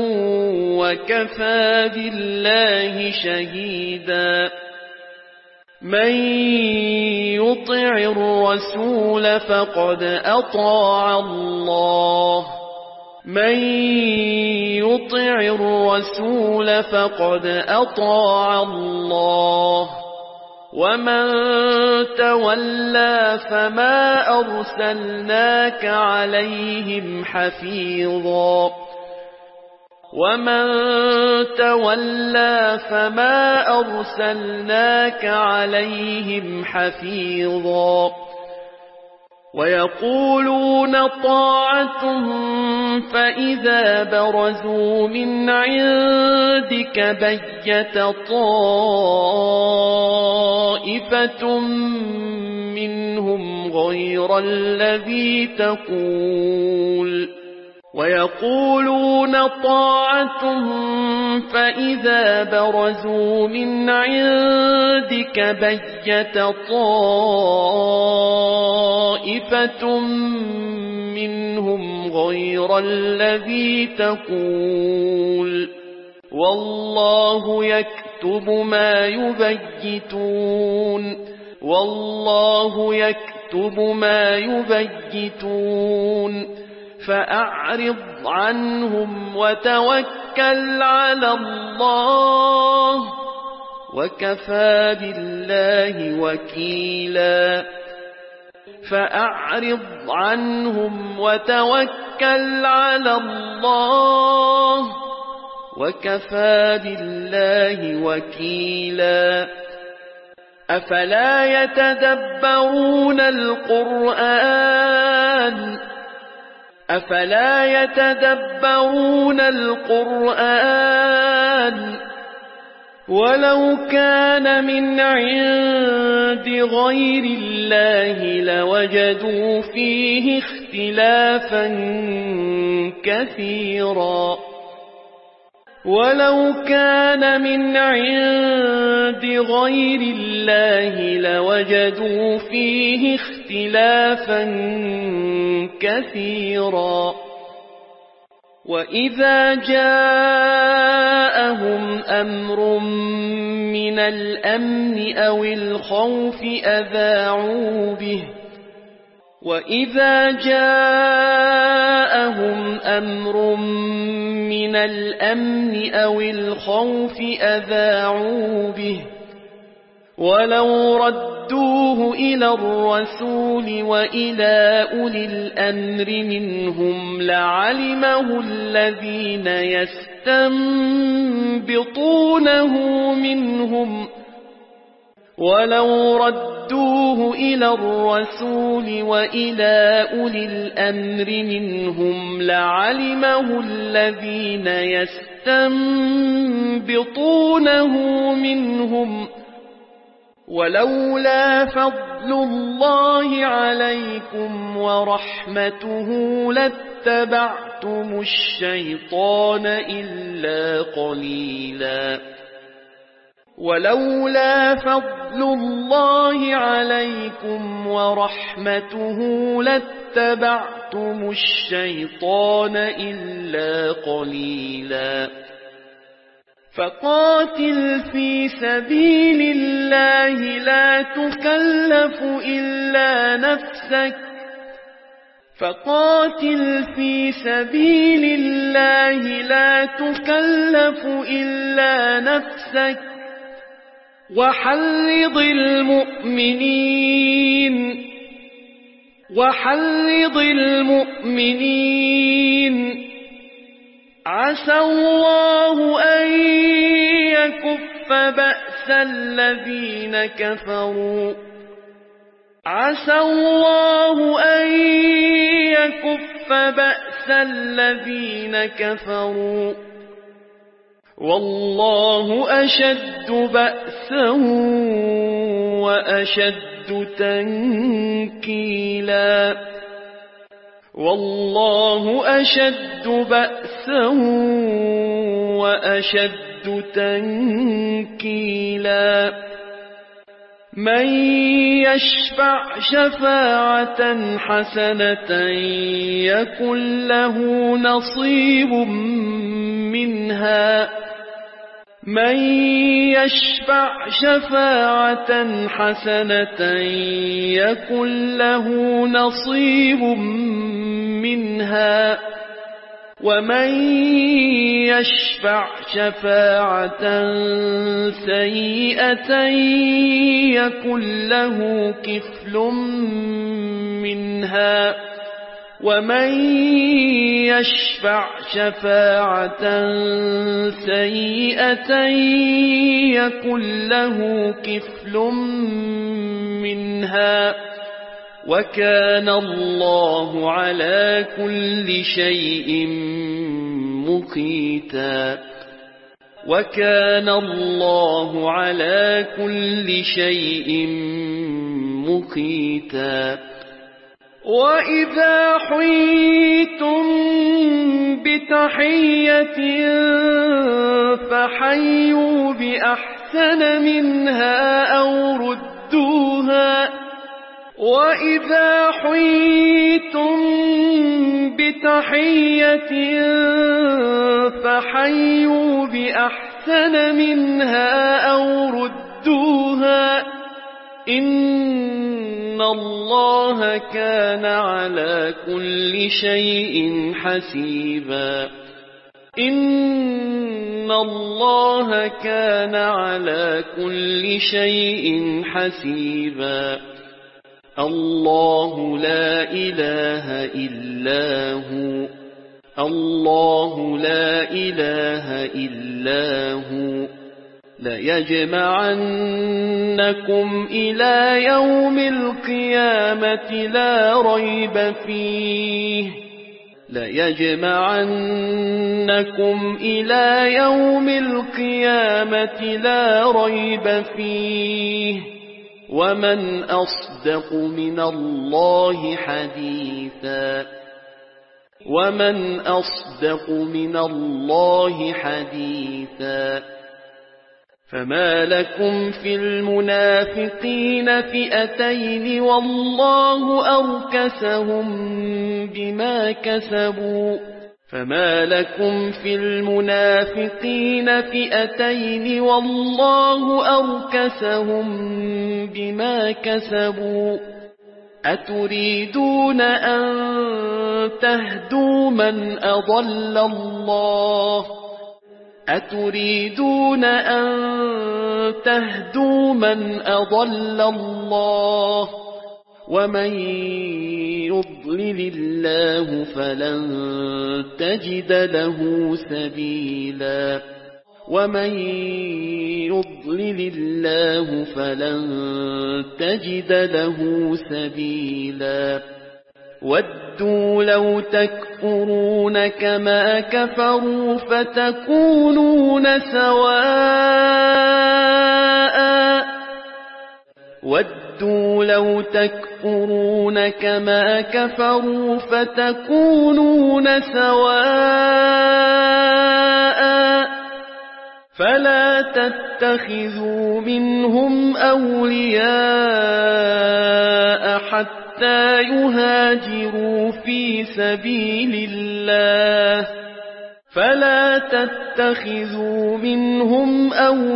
وكفى بالله شهيدا من يطع الرسول فقد أطاع الله من يطع الرسول فقد أطاع الله ومن تولى فما أرسلناك عليهم حفيظا ومن تولى فما أرسلناك عليهم حفيظا ويقولون طاعة فإذا برزوا من عندك بيت طائفة منهم غير الذي تقول ويقولون طاعة فإذا برزوا من عندك بيت طائفة منهم غير الذي تقول والله يكتب ما يبيتون والله يكتب ما يبيتون فأعرض عنهم وتوكل على الله وكفى بالله وكيلا فأعرض عنهم وتوكل على الله وكفى بالله وكيلا أفلا يتدبرون القرآن ولو كان من عند غير الله لوجدوا فيه اختلافا كثيرا وإذا جاءهم أمر من الأمن أو الخوف أذاعوا به ولو ردوه إلى الرسول وإلى أولي الأمر منهم لعلمه الذين يستنبطونه منهم ولولا فضل الله عليكم ورحمته لاتبعتم الشيطان إلا قليلا فقاتل في سبيل الله لا تكلف إلا نفسك وحرض المؤمنين عسى الله أن يكف بأس الذين كفروا والله أشد بأسا وأشد تنكيلا من يشفع شفاعة حسنة يكن له نصيب منها ومن يشفع شفاعة سيئة يكن له كفل منها ومن يشفع شفاعة سيئة يكن له كفل منها وكان الله على كل شيء مقيتا وإذا حييتم بتحية فحيوا بأحسن منها أو ردوها إن الله كان على كل شيء حسيبا الله لا إله إلا هو الله لا إله إلا هو ليجمعنكم إلى يوم القيامة لا ريب فيه ليجمعنكم إلى يوم القيامة لا ريب فيه ومن أصدق من الله حديثا ومن أصدق من الله حديثا فما لكم في المنافقين فئتين والله أركسهم بما كسبوا فما لكم في المنافقين فئتين والله أركسهم بما كسبوا أتريدون أن تهدوا من أضل الله أتريدون أن تهدوا من أضل الله ومن يضلل الله فلن تجد له سبيلا ومن يضلل الله فلن تجد له سبيلا ودوا لو تكفرون كما كفروا فتكونون سواء ودوا لو تكفرون كما كفروا فتكونون سواء فلا تتخذوا منهم أولياء حتى يهاجروا في سبيل الله فلا تتخذوا منهم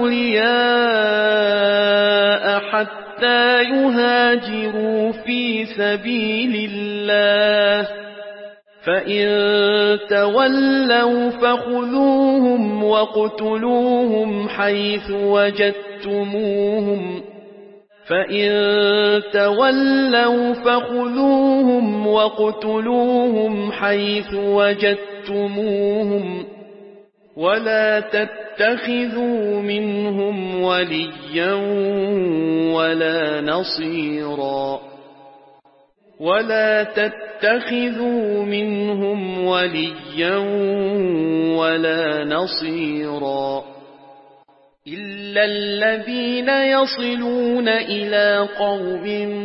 أولياء حتى يهاجروا في سبيل الله فإن تولوا فخذوهم واقتلوهم حيث وجدتموهم فإن تولوا فخذوهم واقتلوهم حيث وجدتموهم ولا تتخذوا منهم وليا ولا نصيرا ولا تتخذوا منهم وليا ولا نصيرا إلا الذين يصلون إلى قوم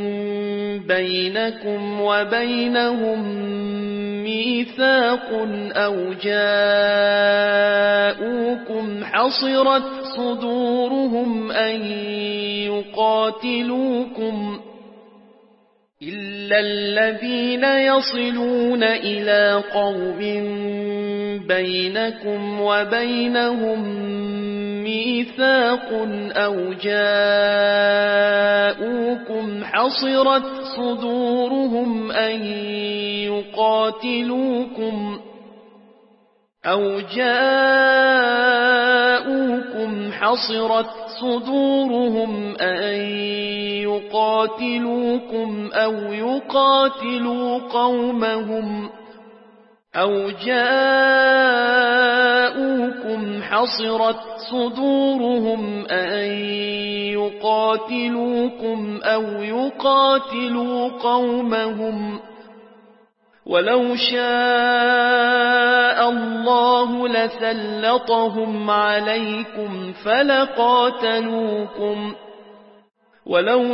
بينكم وبينهم ميثاق أو جاءوكم حصرت صدورهم أن يقاتلوكم إلا الذين يصلون إلى قوم بينكم وبينهم ميثاق أو جاءوكم حصرت صدورهم أن يقاتلوكم أو يقاتلوا قومهم أو جاءوكم حصرت صدورهم أن يقاتلوكم أو يقاتلوا قومهم ولو شاء الله لسلطهم عليكم فلقاتلوكم ولو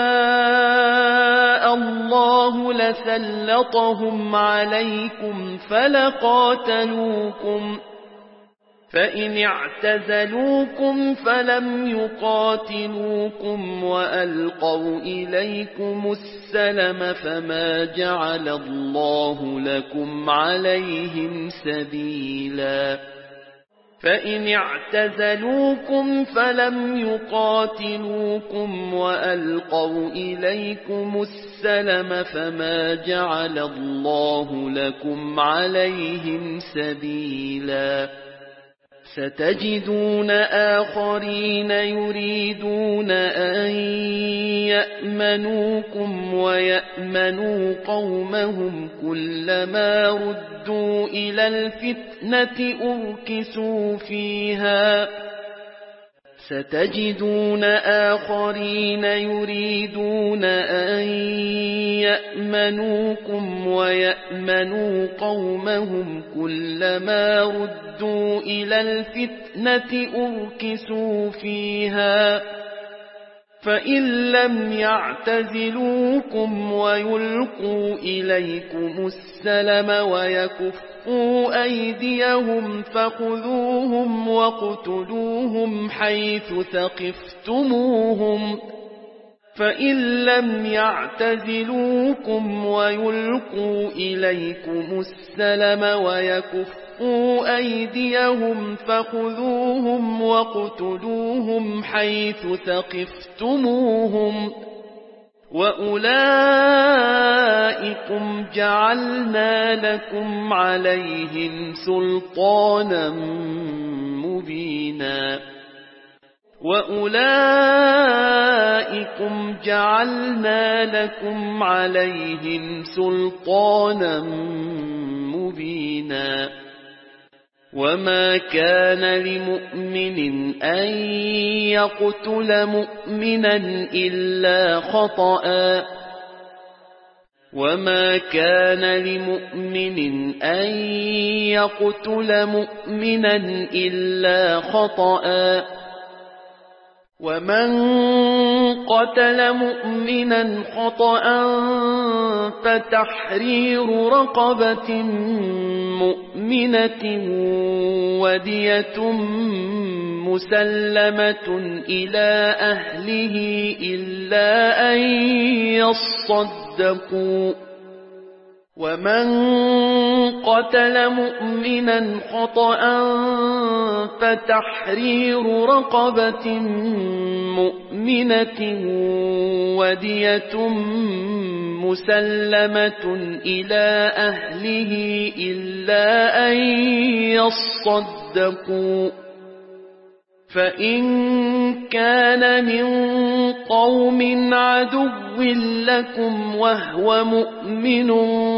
شاء الله لسلطهم عليكم فلقاتلوكم فإن اعتزلوكم فلم يقاتلوكم وألقوا إليكم السلم فما جعل الله لكم عليهم سبيلا فإن اعتزلوكم فلم يقاتلوكم وألقوا إليكم السلم فما جعل الله لكم عليهم سبيلا ستجدون آخرين يريدون أن يأمنوكم ويأمنوا قومهم كلما ردوا إلى الفتنة أركسوا فيها ستجدون آخرين يريدون أن يأمنوكم ويأمنوا قومهم كلما ردوا إلى الفتنة أركسوا فيها فإن لم يعتزلوكم ويلقوا إليكم السلم ويكفوا أيديهم فخذوهم واقتلوهم حيث ثقفتموهم فإن لم يعتزلوكم ويلقوا إليكم السلم ويكفوا أيديهم فخذوهم واقتلوهم حيث ثقفتموهم وأولئكم جعلنا لكم عليهم سلطانا مبينا وأولئكم جعلنا لكم عليهم سلطانا مبينا وما كان لمؤمن أن يقتل مؤمنا إلا خطأ وما كان لمؤمن أن يقتل مؤمنا إلا خطأ ومن قتل مؤمنا خطأ فتحرير رقبة مؤمنة ودية مسلمة إلى أهله إلا أن يصدقوا ومن قتل مؤمنا خطأ فتحرير رقبة مؤمنة ودية مسلمة إلى أهله إلا أن يصدقوا فإن كان من قوم عدو لكم وهو مؤمن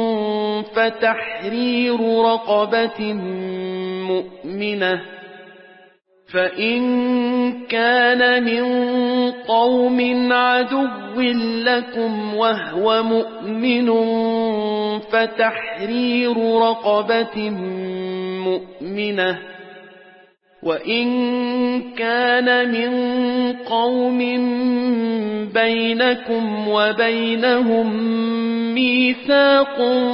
فتحرير رقبة مؤمنة فإن كان من قوم عدو لكم وهو مؤمن فتحرير رقبة مؤمنة وإن كان من قوم بينكم وبينهم ميثاق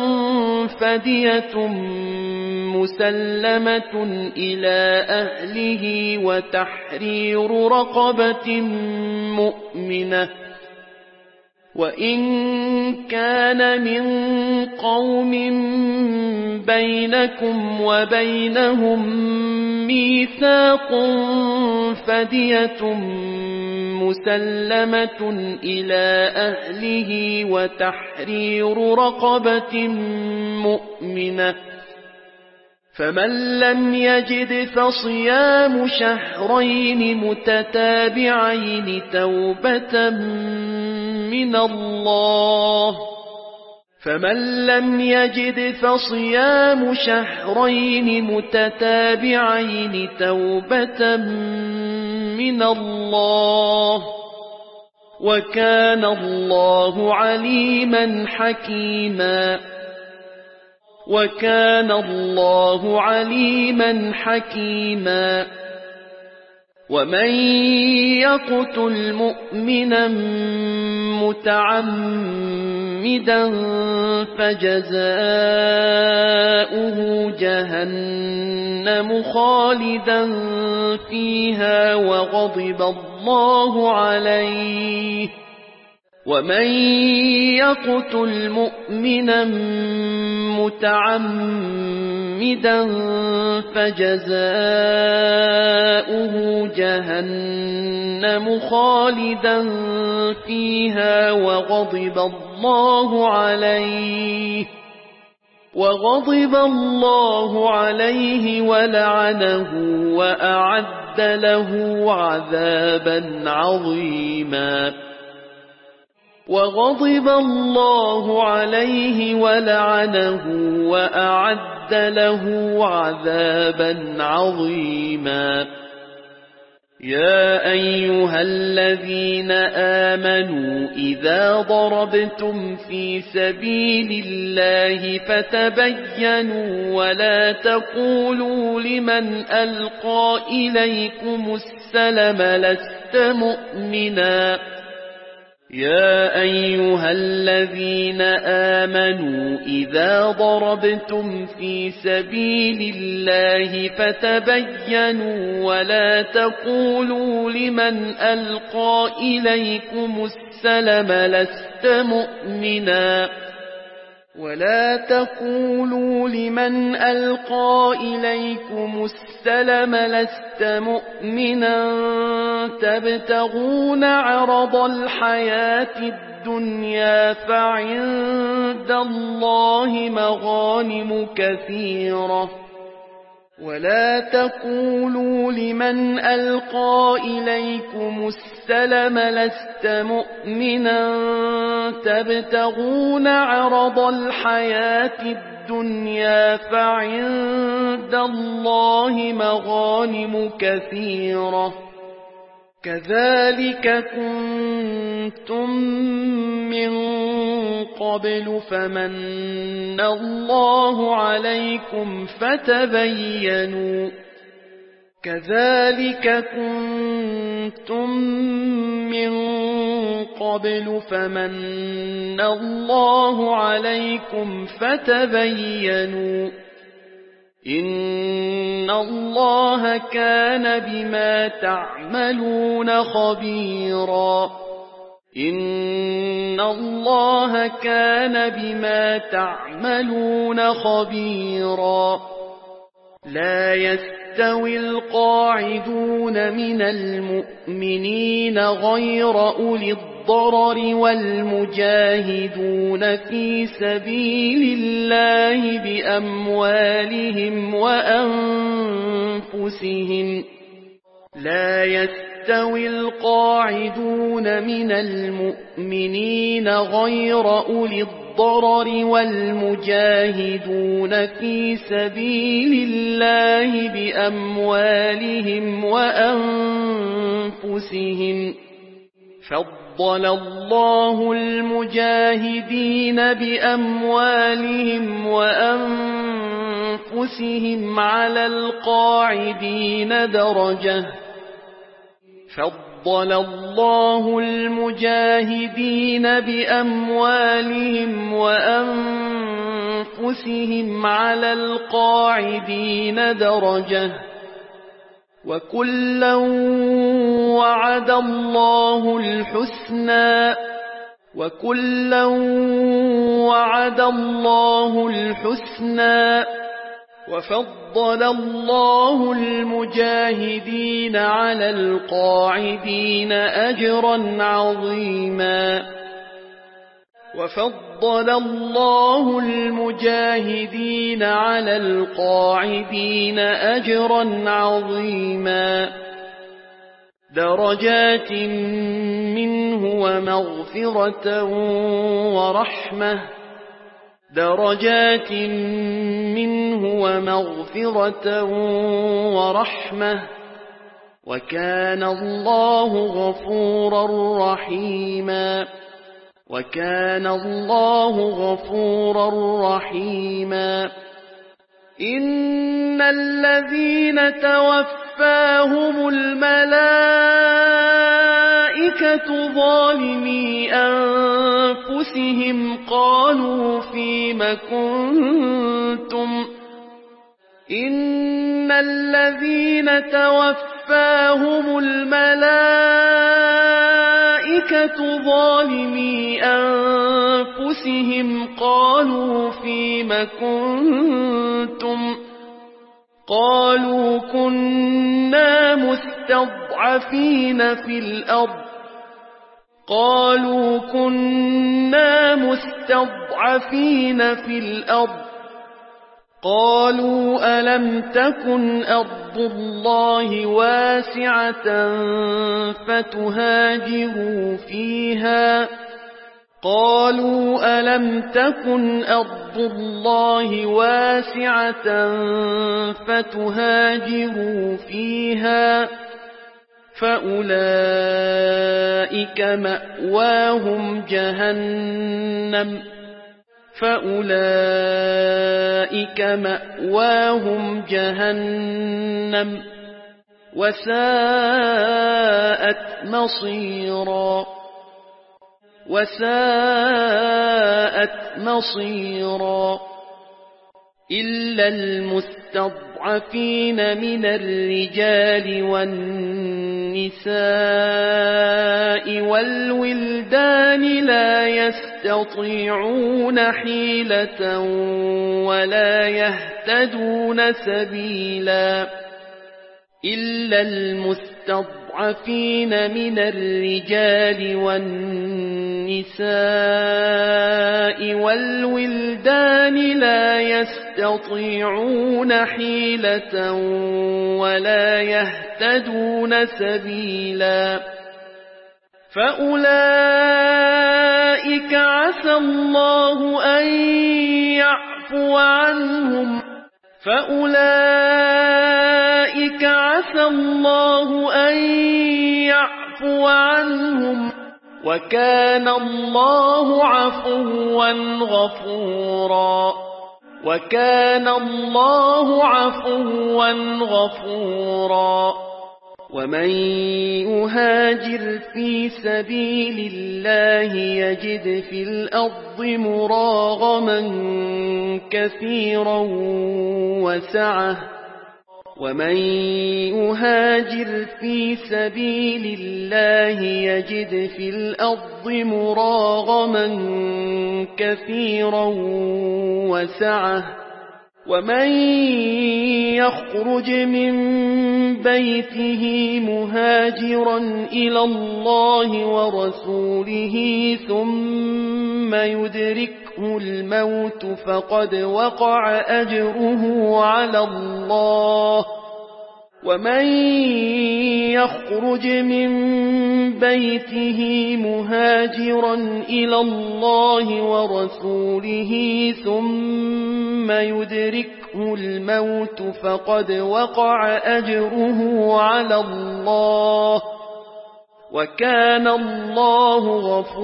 فدية مسلمة إلى أهله وتحرير رقبة مؤمنة وإن كان من قوم بينكم وبينهم ميثاق فدية مسلمة إلى أهله وتحرير رقبة مؤمنة فمن لم يجد فصيام شهرين متتابعين توبة من الله فمن لم يجد فصيام شهرين متتابعين توبة من الله وكان الله عليما حكيما وكان الله عليما حكيما ومن يقتل مؤمنا متعمدا فجزاؤه جهنم خالدا فيها وغضب الله عليه ومن يقتل مؤمنا متعمدا فجزاؤه جهنم خالدا فيها وغضب الله عليه ولعنه وأعد له عذابا عظيما وغضب الله عليه ولعنه وأعد له عذابا عظيما. يا أيها الذين آمنوا إذا ضربتم في سبيل الله فتبينوا ولا تقولوا لمن ألقى إليكم السلم لست مؤمنا. يا أيها الذين آمنوا إذا ضربتم في سبيل الله فتبينوا ولا تقولوا لمن ألقى إليكم السلم لست مؤمنا. ولا تقولوا لمن ألقى إليكم السلم لست مؤمنا تبتغون عرض الحياة الدنيا فعند الله مغانم كثيرة. ولا تقولوا لمن ألقى إليكم السلم لست مؤمنا تبتغون عرض الحياة الدنيا فعند الله مغانم كثيرة. كذلك كنتم من قبل فمن الله عليكم فتبينوا. كذلك كنتم من قبل فمن الله عليكم فتبينوا. إن الله كان بما تعملون خبيرا. إن الله كان بما تعملون خبيرا. لا يستوي القاعدون من المؤمنين غير أولي الضرر والمجاهدون في سبيل الله بأموالهم وأنفسهم. لا يستوي القاعدون من المؤمنين غير أولي الضرر والمجاهدون في سبيل الله بأموالهم وأنفسهم. فضل الله المجاهدين بأموالهم وأنفسهم على القاعدين درجة. فضل الله المجاهدين بأموالهم وأنفسهم على القاعدين درجة. وكلا وعد الله الحسنى. وكلا وعد الله الحسنى. وفضل الله المجاهدين على القاعدين أجرا عظيما. وفضل الله المجاهدين على القاعدين أجرا عظيما. درجات منه ومغفرة ورحمة. درجات منه ومغفرة ورحمة. وكان الله غفورا رحيما. وكان الله غفورا رحيما. إن الذين توفاهم الملائكة ظالمي أنفسهم قالوا فيم كنتم. إن الذين توفاهم الملائكة ظالمي أنفسهم قالوا فيم كنتم. قالوا كنا مستضعفين في الأرض. قالوا كنا مستضعفين في الأرض. قالوا ألم تكن أرض الله واسعة فتهاجروا فيها. قالوا ألم تكن أرض الله واسعة فتهاجروا فيها فأولئك مأواهم جهنم وساءت مصيرا إلا المستضعفين من الرجال والنساء والولدان لا يستطيعون حيلة ولا يهتدون سبيلا إلا المستضعفين من الرجال والنساء والولدان لا يستطيعون حيلة ولا يهتدون سبيلا فأولئك عسى الله أن يعفو عنهم وكان الله عفوا غفورا ومن يهاجر في سبيل الله يجد في الأرض مراغما كثيرا وسعة ومن يهاجر في سبيل الله يجد في الأرض مراغما كثيرا وسعة ومن يخرج من بيته مهاجرا إلى الله ورسوله ثم يدركه الموت فقد وقع أجره على الله ومن يخرج من بيته مهاجرا إلى الله ورسوله ثم يدركه الموت فقد وقع أجره على الله وكان الله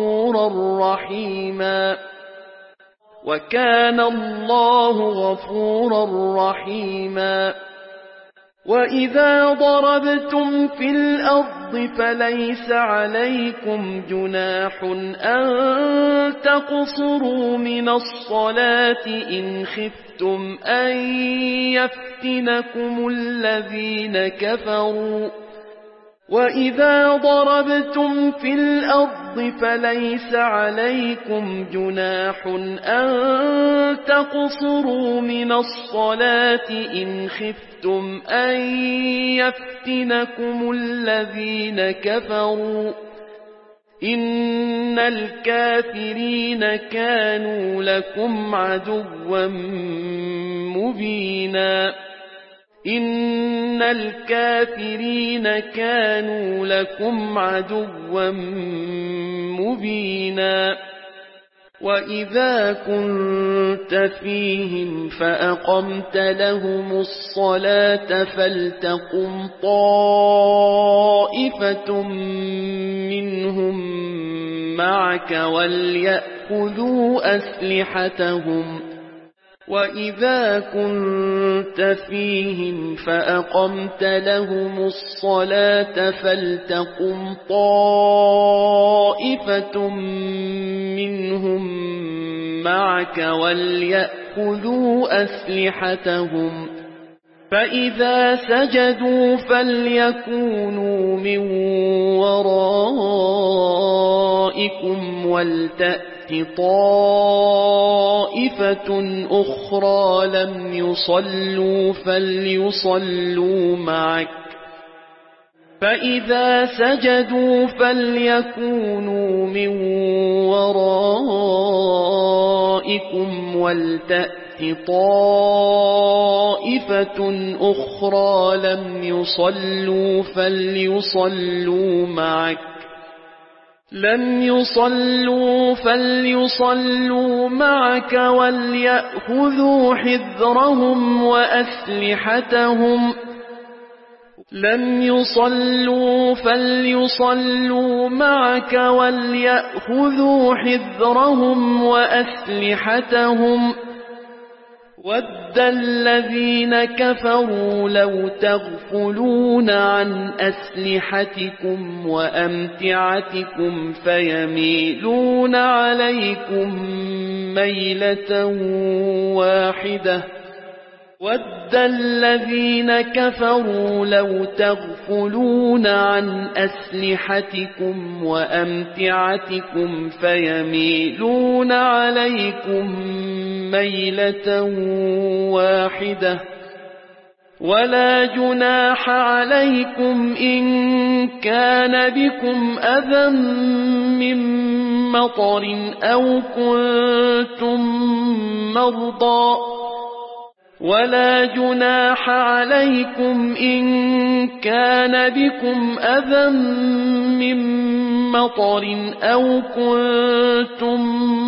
غفورا رحيما وإذا ضربتم في الأرض فليس عليكم جناح أن تقصروا من الصلاة إن خفتم أن يفتنكم الذين كفروا وإذا ضربتم في الأرض فليس عليكم جناح أن تقصروا من الصلاة إن خفتم أن يفتنكم الذين كفروا إن الكافرين كانوا لكم عدوا مبينا إن الكافرين كانوا لكم عدوا مبينا وإذا كنت فيهم فأقمت لهم الصلاة فلتقم طائفة منهم معك وليأخذوا أسلحتهم وإذا كنت فيهم فأقمت لهم الصلاة فلتقم طائفة منهم معك وليأخذوا أسلحتهم فإذا سجدوا فليكونوا من ورائكم ولتأت طائفة أخرى لم يصلوا فليصلوا معك فإذا سجدوا فليكونوا من ورائكم ولتأت طائفة أخرى لم يصلوا فليصلوا معك لم يصلوا فليصلوا معك وليأخذوا حذرهم وأسلحتهم لم يصلوا فليصلوا معك وليأخذوا حذرهم وأسلحتهم ود الذين كفروا لو تغفلون عن أسلحتكم وأمتعتكم فيميلون عليكم ميلة واحدة ود الذين كفروا لو تغفلون عن أسلحتكم وأمتعتكم فيميلون عليكم ميلة واحدة ولا جناح عليكم إن كان بكم أذى من مطر أو كنتم مرضى ولا جناح عليكم إن كان بكم أذى من مطر أو كنتم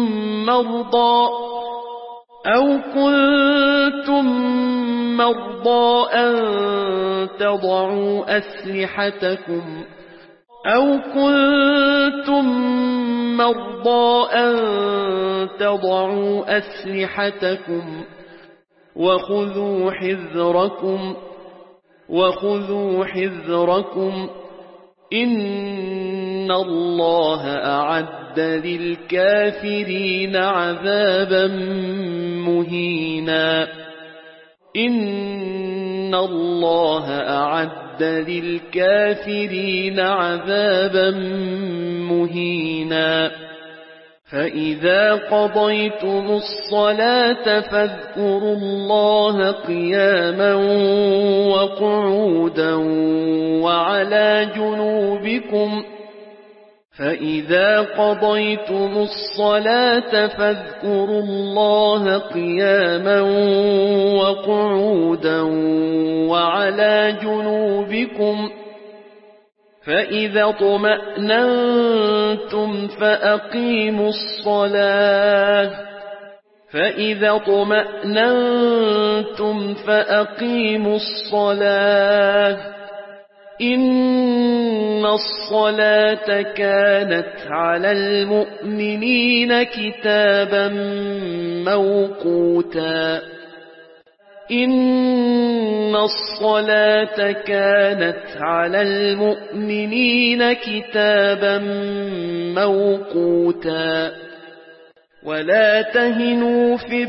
مرضى أن تضعوا أسلحتكم وخذوا حذركم إن الله أعد للكافرين عذابا مهينا إن الله أعد للكافرين عذابا مهينا فإذا قضيتم الصلاة فاذكروا الله قياما وقعودا وعلى جنوبكم فإذا اطمأننتم فأقيموا الصلاة إن الصلاة كانت على المؤمنين كتابا موقوتا ولا تهنوا في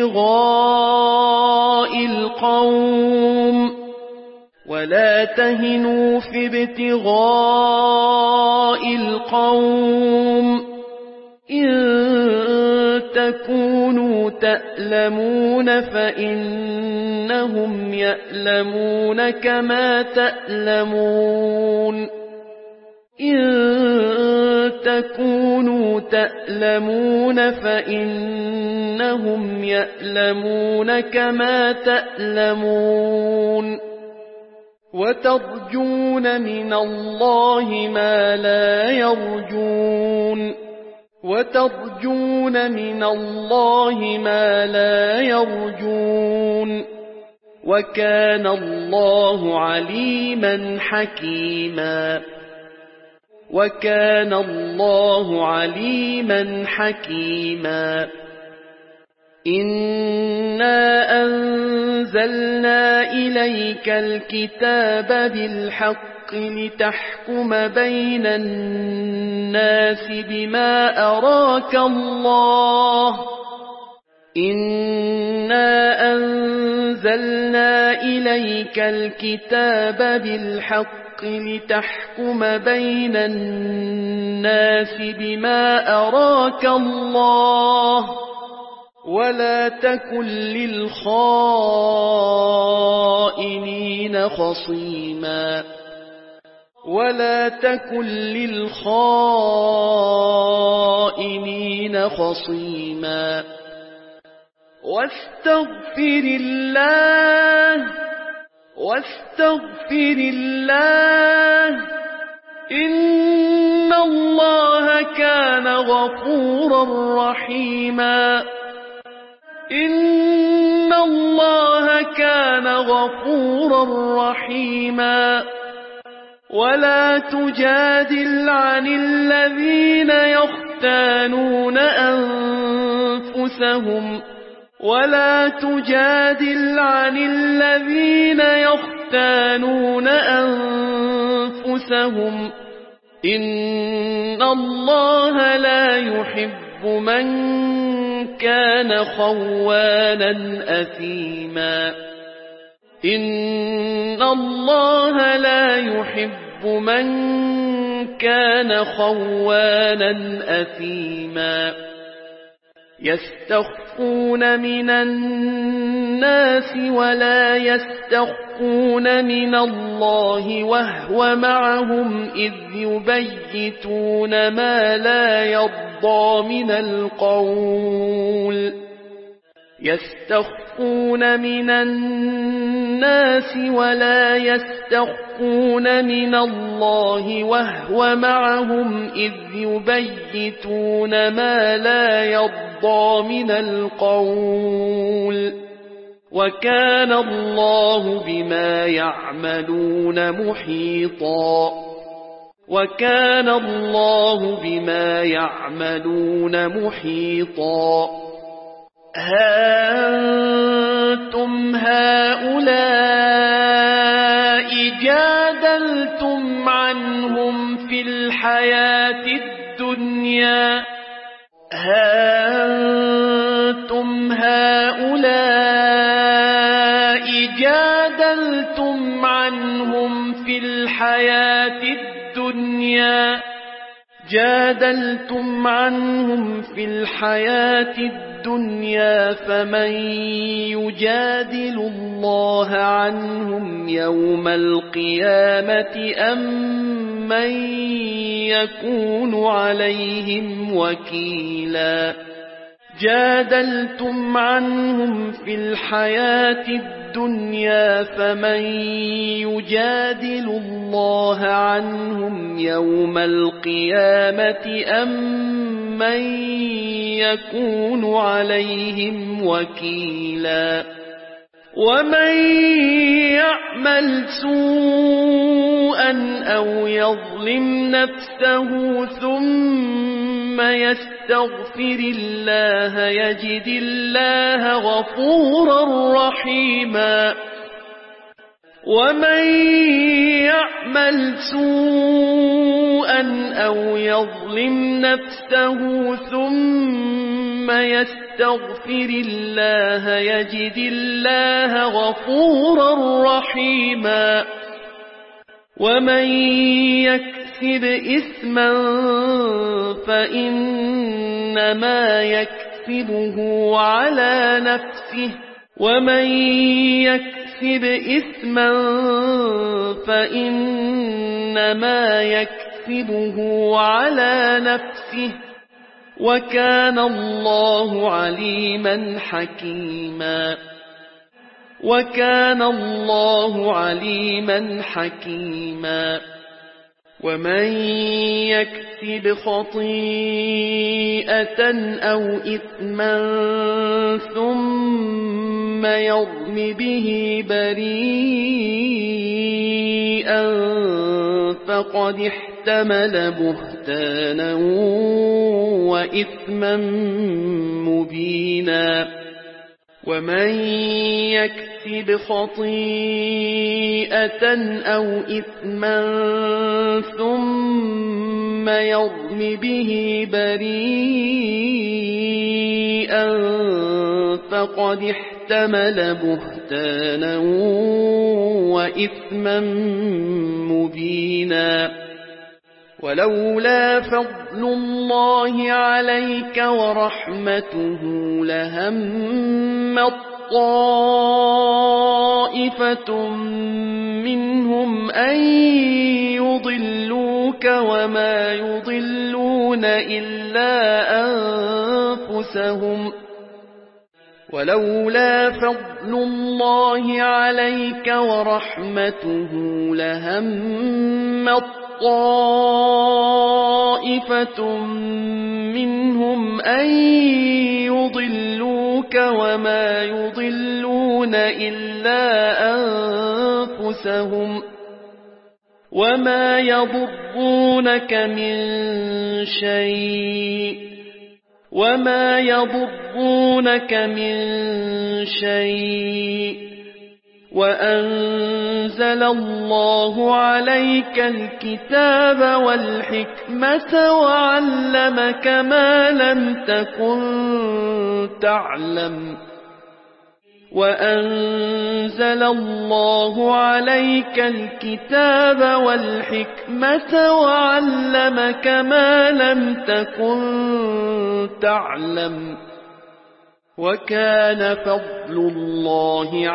ابتغاء القوم إن تكونوا تألمون فإنهم يألمون كما تألمون وترجون من الله ما لا يرجون وكان الله عليما حكيما إنا أنزلنا إليك الكتاب بالحق لتحكم بين الناس بما أراك الله ولا تكن للخائنين خصيما واستغفر الله إن الله كان غفورا رحيما إن الله كان غفورا رحيما ولا تجادل عن الذين يختانون أنفسهم إن الله لا يحب من كان خوانا أثيما إن الله لا يحب من كان خوانا أثيما يستخفون من الناس ولا يستخفون من الله وهو معهم إذ يبيتون ما لا يرضى من القول يستخفون من الناس ولا يستخفون من الله وهو معهم إذ يبيتون ما لا يرضى من القول وكان الله بما يعملون محيطا ها أنتم هؤلاء جادلتم عنهم في الحياة الدنيا فمن يجادل الله عنهم يوم القيامة أم من يكون عليهم وكيلا جادلتم عنهم في الحياة الدنيا فمن يجادل الله عنهم يوم القيامة أم من يكون عليهم وكيلا ومن يعمل سوءا أو يظلم نفسه ثم يستغفر الله يجد الله غفورا رحيما ومن يعمل سوءا أو يظلم نفسه ثم يستغفر الله يجد الله غفورا رحيما ومن يكسب إثما فإنما يكسبه على نفسه ومن يكسب إثما فإنما يكسبه على نفسه وكان الله عليما حكيما ومن يكسب خطيئة أو إثما ثم يرم به بريئا فقد احتمل بهتانا وإثما مبينا ومن يكسب خطيئة أو إثما ثم يرم به بريئا فقد احتمل بهتانا وإثما مبينا ولولا فضل الله عليك ورحمته لهمت طائفة منهم أن يضلوك وما يضلون إلا أنفسهم ولولا فضل الله عليك ورحمته لهمت طائفة طائفة منهم أن يضلوك وما يضلون إلا أنفسهم وما يضرونك من شيء وأنزل الله عليك الكتاب والحكمة وعلمك ما لم تكن تعلم وكان فضل الله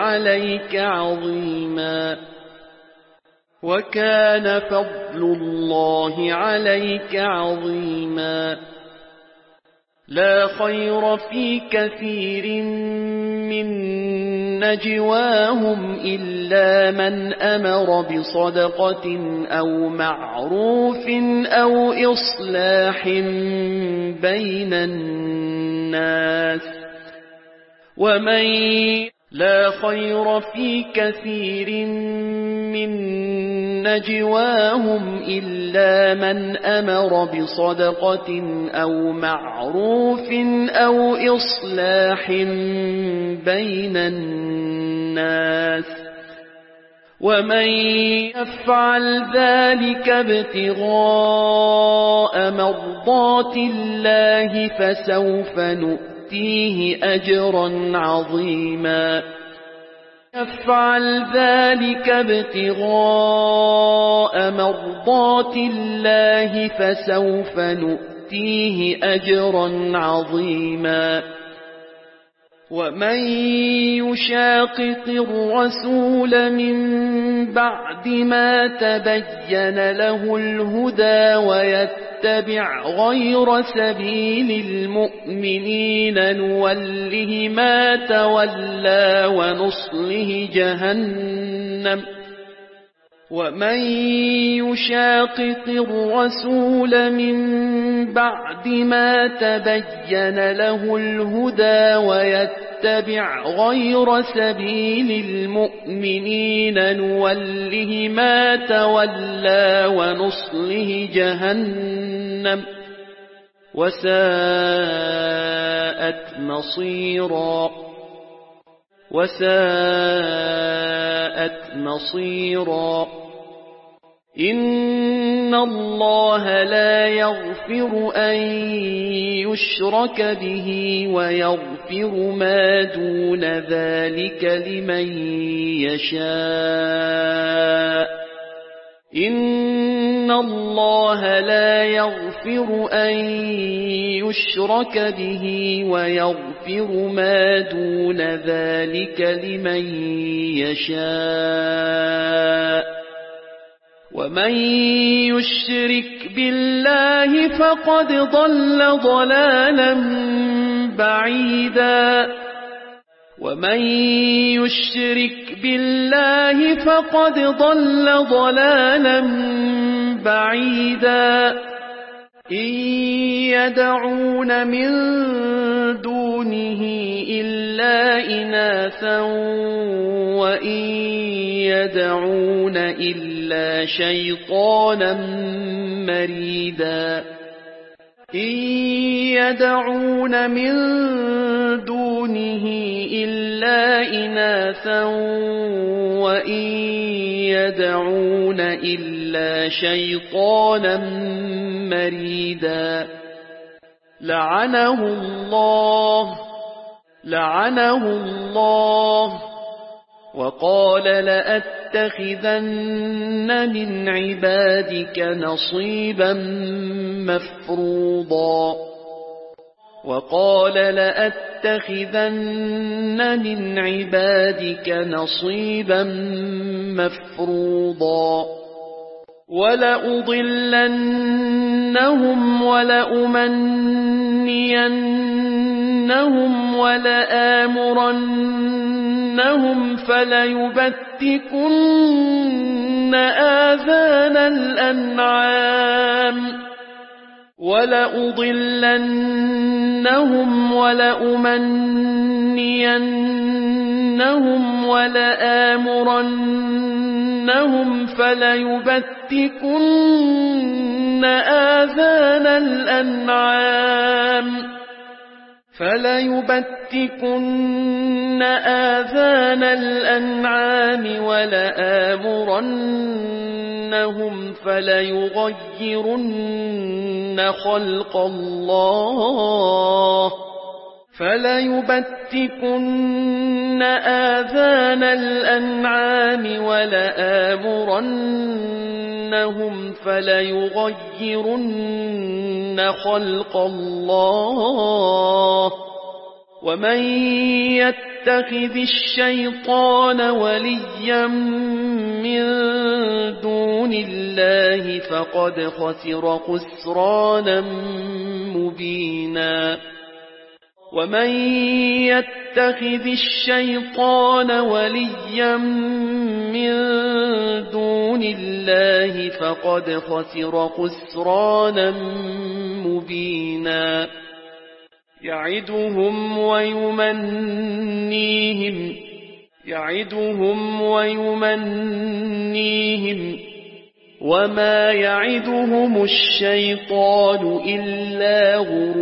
عليك عظيما لا خير في كثير من نجواهم إلا من أمر بصدقة أو معروف أو إصلاح بين الناس لا خير في كثير من نجواهم إلا من أمر بصدقة أو معروف أو إصلاح بين الناس ومن يفعل ذلك ابتغاء مرضات الله فسوف نؤتيه أجرا عظيما ومن يشاقق الرسول من بعد ما تبين له الهدى ويتبع غير سبيل المؤمنين نوله ما تولى ونصله جهنم وساءت مصيرا إن الله لا يغفر أن يشرك به ويغفر ما دون ذلك لمن يشاء إن الله لا يغفر أن يشرك به ويغفر ما دون ذلك لمن يشاء ومن يشرك بالله فقد ضل ضلالا بعيدا إن يدعون من دونه إلا إناثا وإن يدعون إلا شيطانا مريدا إن يدعون من دونه إلا إناثا وإن يدعون إلا شيطانا مريدا لعنه الله وقال لأتخذن من عبادك نصيبا مفروضا ولأضلنهم ولأمنينهم ولآمرنهم فليبتكن آذان الأنعام ولأضلنهم ولأمنينهم ولآمرنهم فليبتكن آذان الأنعام ولآمرنهم فليغيرن خلق الله فليبتكن آذان الأنعام ولآمرنهم فليغيرن خلق الله ومن يتخذ الشيطان وليا من دون الله فقد خسر خسرانا مبينا ومن يتخذ الشيطان وليا من دون الله فقد خسر خسرانا مبينا يعدهم ويمنيهم وما يعدهم الشيطان إلا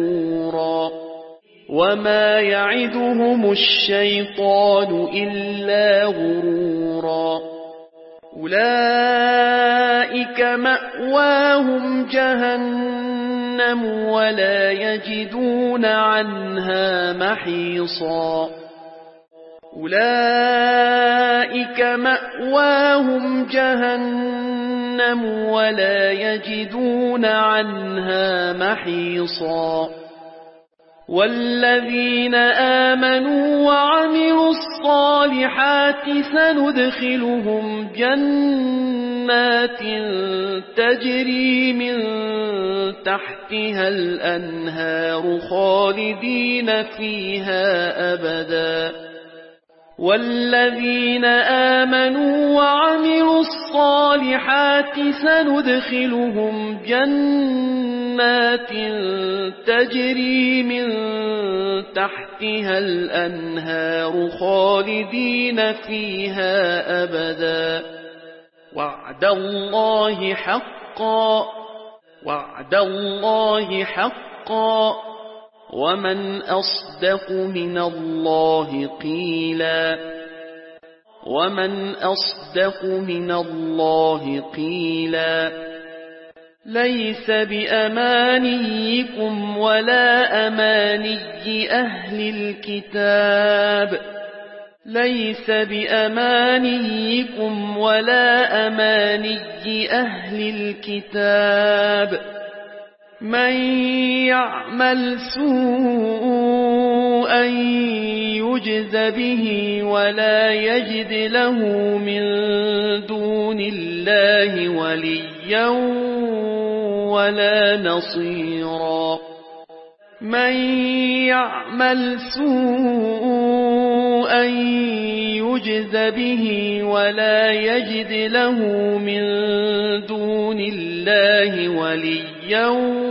غرورا أولئك مأواهم جهنم ولا يجدون عنها محيصا والذين آمنوا وعملوا الصالحات سندخلهم جنات تجري من تحتها الأنهار خالدين فيها أبدا والذين آمنوا وعملوا الصالحات سندخلهم جنات تجري من تحتها الأنهار خالدين فيها أبدا وعد الله حقا ومن أصدق من الله قيلا ليس بأمانيكم ولا أماني أهل الكتاب من يعمل سوءا يجز به ولا يجد له من دون الله وليا ولا نصيرا من يعمل سوءا يجز به ولا يجد له من دون الله وليا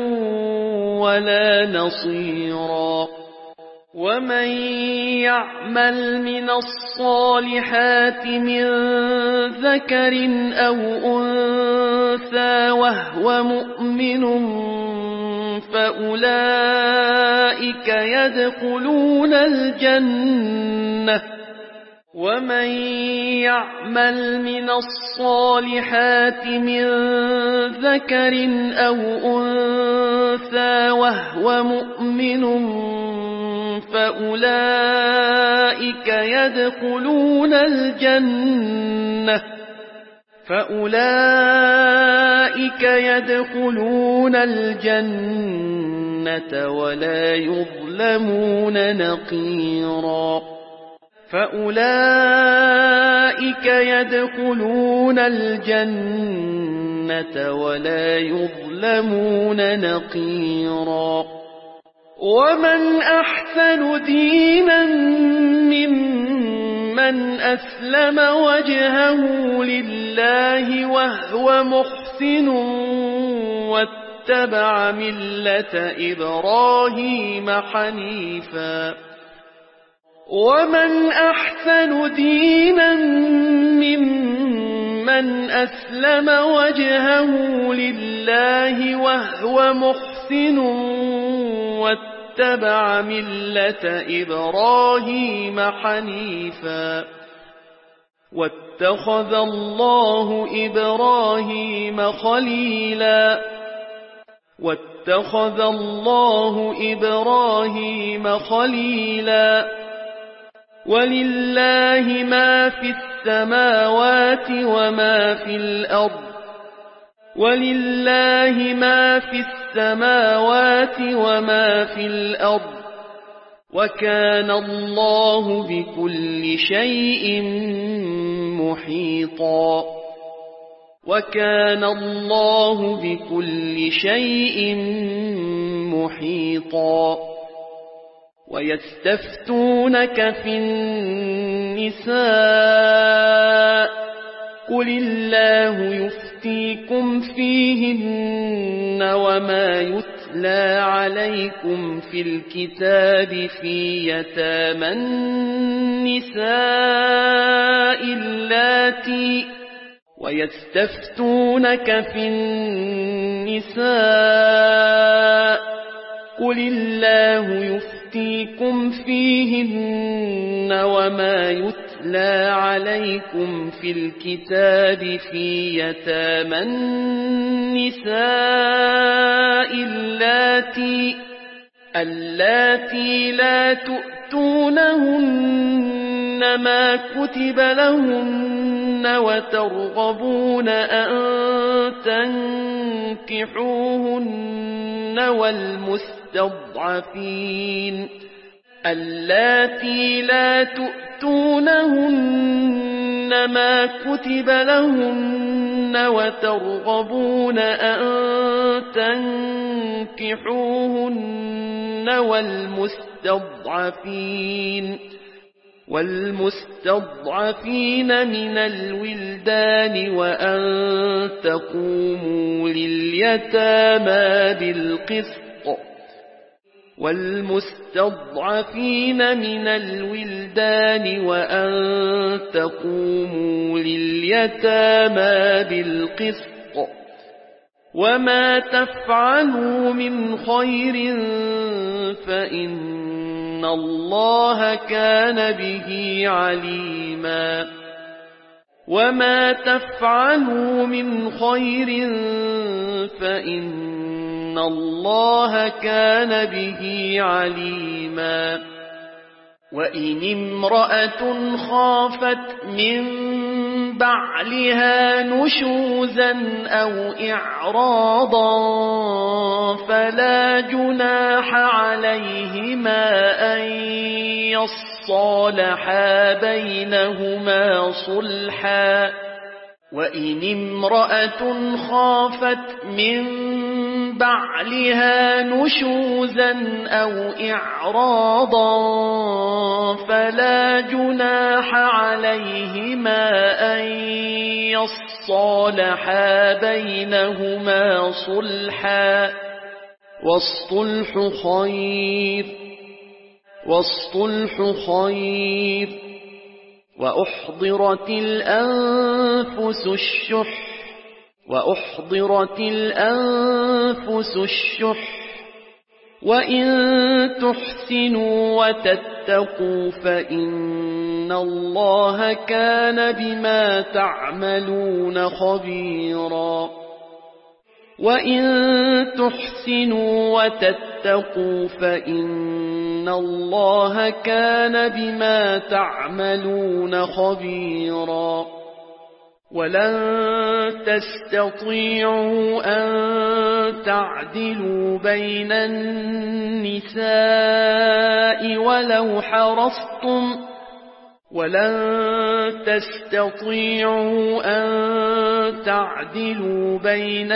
ولا نصيرا ومن يعمل من الصالحات من ذكر أو أنثى وهو مؤمن فأولئك يدخلون الجنة ومن يعمل من الصالحات من ذكر أو أنثى وهو مؤمن فأولئك يدخلون الجنة ولا يظلمون نقيرا ومن أحسن دينا ممن أسلم وجهه لله وهو محسن واتبع ملة إبراهيم حنيفا ومن أحسن دينا ممن أسلم وجهه لله وهو محسن واتبع ملة إبراهيم حنيفا واتخذ الله إبراهيم خليلا واتخذ الله إبراهيم خليلا ولله ما في السماوات وما في الأرض ولله ما في السماوات وما في الأرض وكان الله بكل شيء محيطا وكان الله بكل شيء محيطا ويستفتونك في النساء قل الله يفتيكم فيهن وما يتلى عليكم في الكتاب في يتامى النساء اللاتي ويستفتونك في النساء قل الله يفتيكم فيهن وما يتلى عليكم في الكتاب في يتامى النساء اللاتي لا تؤتونهن ما كتب لهن وترغبون أن تنكحوهن اللاتي لا تؤتونهن ما كتب لهن وترغبون أن تنكحوهن والمستضعفين من الولدان وأن تقوموا لليتامى بالقسط والمستضعفين من الولدان وأن تقوموا لليتامى بالقسط وما تفعلوا من خير فإن الله كان به عليما وما تفعلوا من خير فإن الله كان به عليما وإن امرأة خافت من بعلها نشوزا أو إعراضا فلا جناح عليهما أن يصالحا بينهما صلحا وإن امرأة خافت من بعلها نشوزا أو إعراضا فلا جناح عليهما أن يصالحا بينهما صلحا والصلح خير وأحضرت الأنفس الشح وإن تحسنوا وتتقوا فإن الله كان بما تعملون خبيرا وإن تحسنوا وتتقوا فإن الله كان بما تعملون خبيرا ولن تستطيعوا أن تعدلوا بين النساء ولو حرصتم ولن تستطيعوا أن تعدلوا بين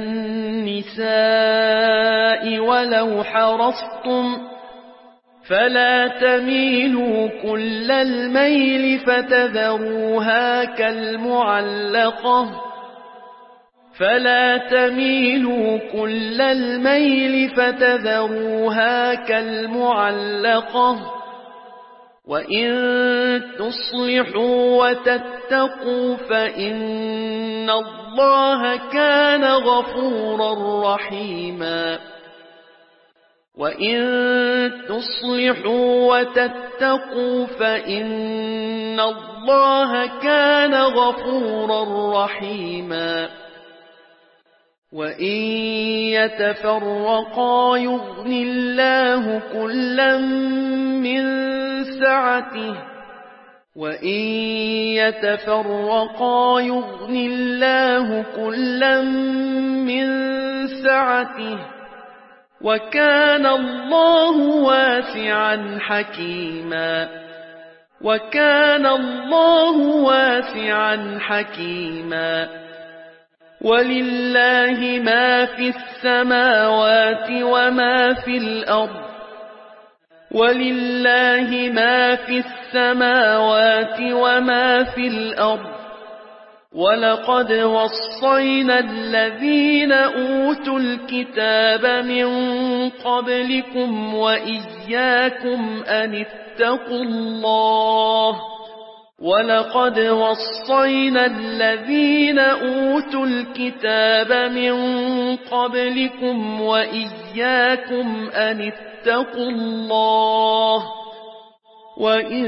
النساء ولو حرصتم فلا تميلوا كل الميل فتذروها كالمعلقة فلا تميلوا كل الميل فتذروها كالمعلقة وإن تصلحوا وتتقوا فإن الله كان غفورا رحيما وإن تصلحوا وتتقوا فإن الله كان غفورا رحيما وإن يتفرقا يغن الله كلا من سعته وإن يتفرقا يغن الله كلا من سعته وكان الله واسعا حكيما وكان الله واسعا حكيما ولله ما في السماوات وما في الأرض ولله ما في السماوات وما في الأرض ولقد وصينا الذين أوتوا الكتاب من قبلكم وإياكم أن اتقوا الله ولقد وصينا الذين أوتوا الكتاب من قبلكم وإياكم أن اتقوا الله وإن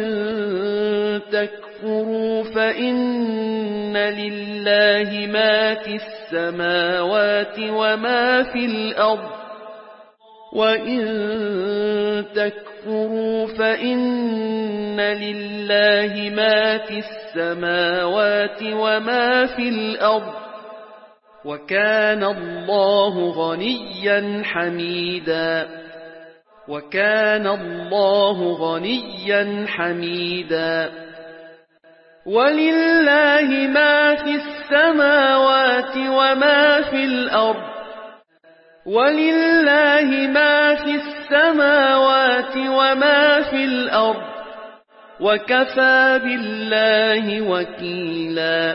تكفروا فإن لله ما في السماوات وما في الأرض وإن تكفروا فإن لله ما في السماوات وما في الأرض وكان الله غنيا حميدا وكان الله غنيا حميدا ولله ما في السماوات وما في الأرض ولله ما في السماوات وما في الأرض وكفى بالله وكيلا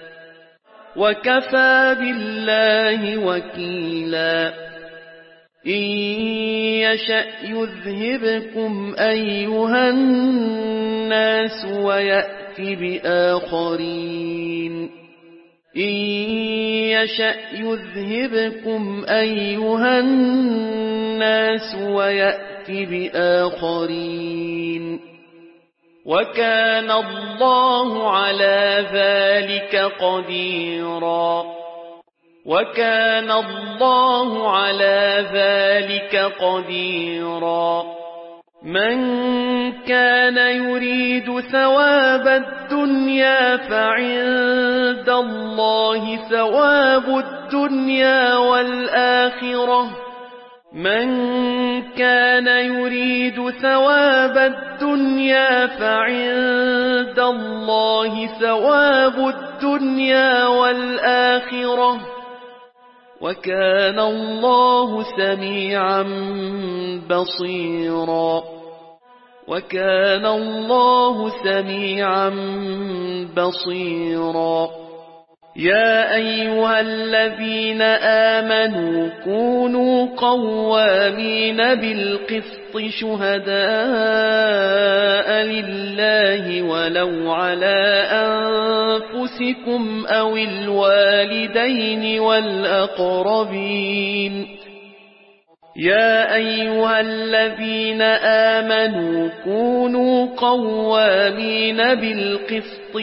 وكفى بالله وكيلا إن يشأ يذهبكم أيها الناس ويأت بآخرين إن يشأ يذهبكم أيها الناس ويأت بآخرين وكان الله على ذلك قديرا وكان الله على ذلك قديرا من كان يريد ثواب الدنيا فعند الله ثواب الدنيا والآخرة من كان يريد ثواب الدنيا فعند الله ثواب الدنيا والآخرة وكان الله سميعا بصيرا وكان الله سميعا بصيرا يا أيها الذين آمنوا كونوا قوامين بالقسط شهداء لله ولو على أنفسكم أو الوالدين والأقربين يا أيها الذين آمنوا كونوا قوامين بالقسط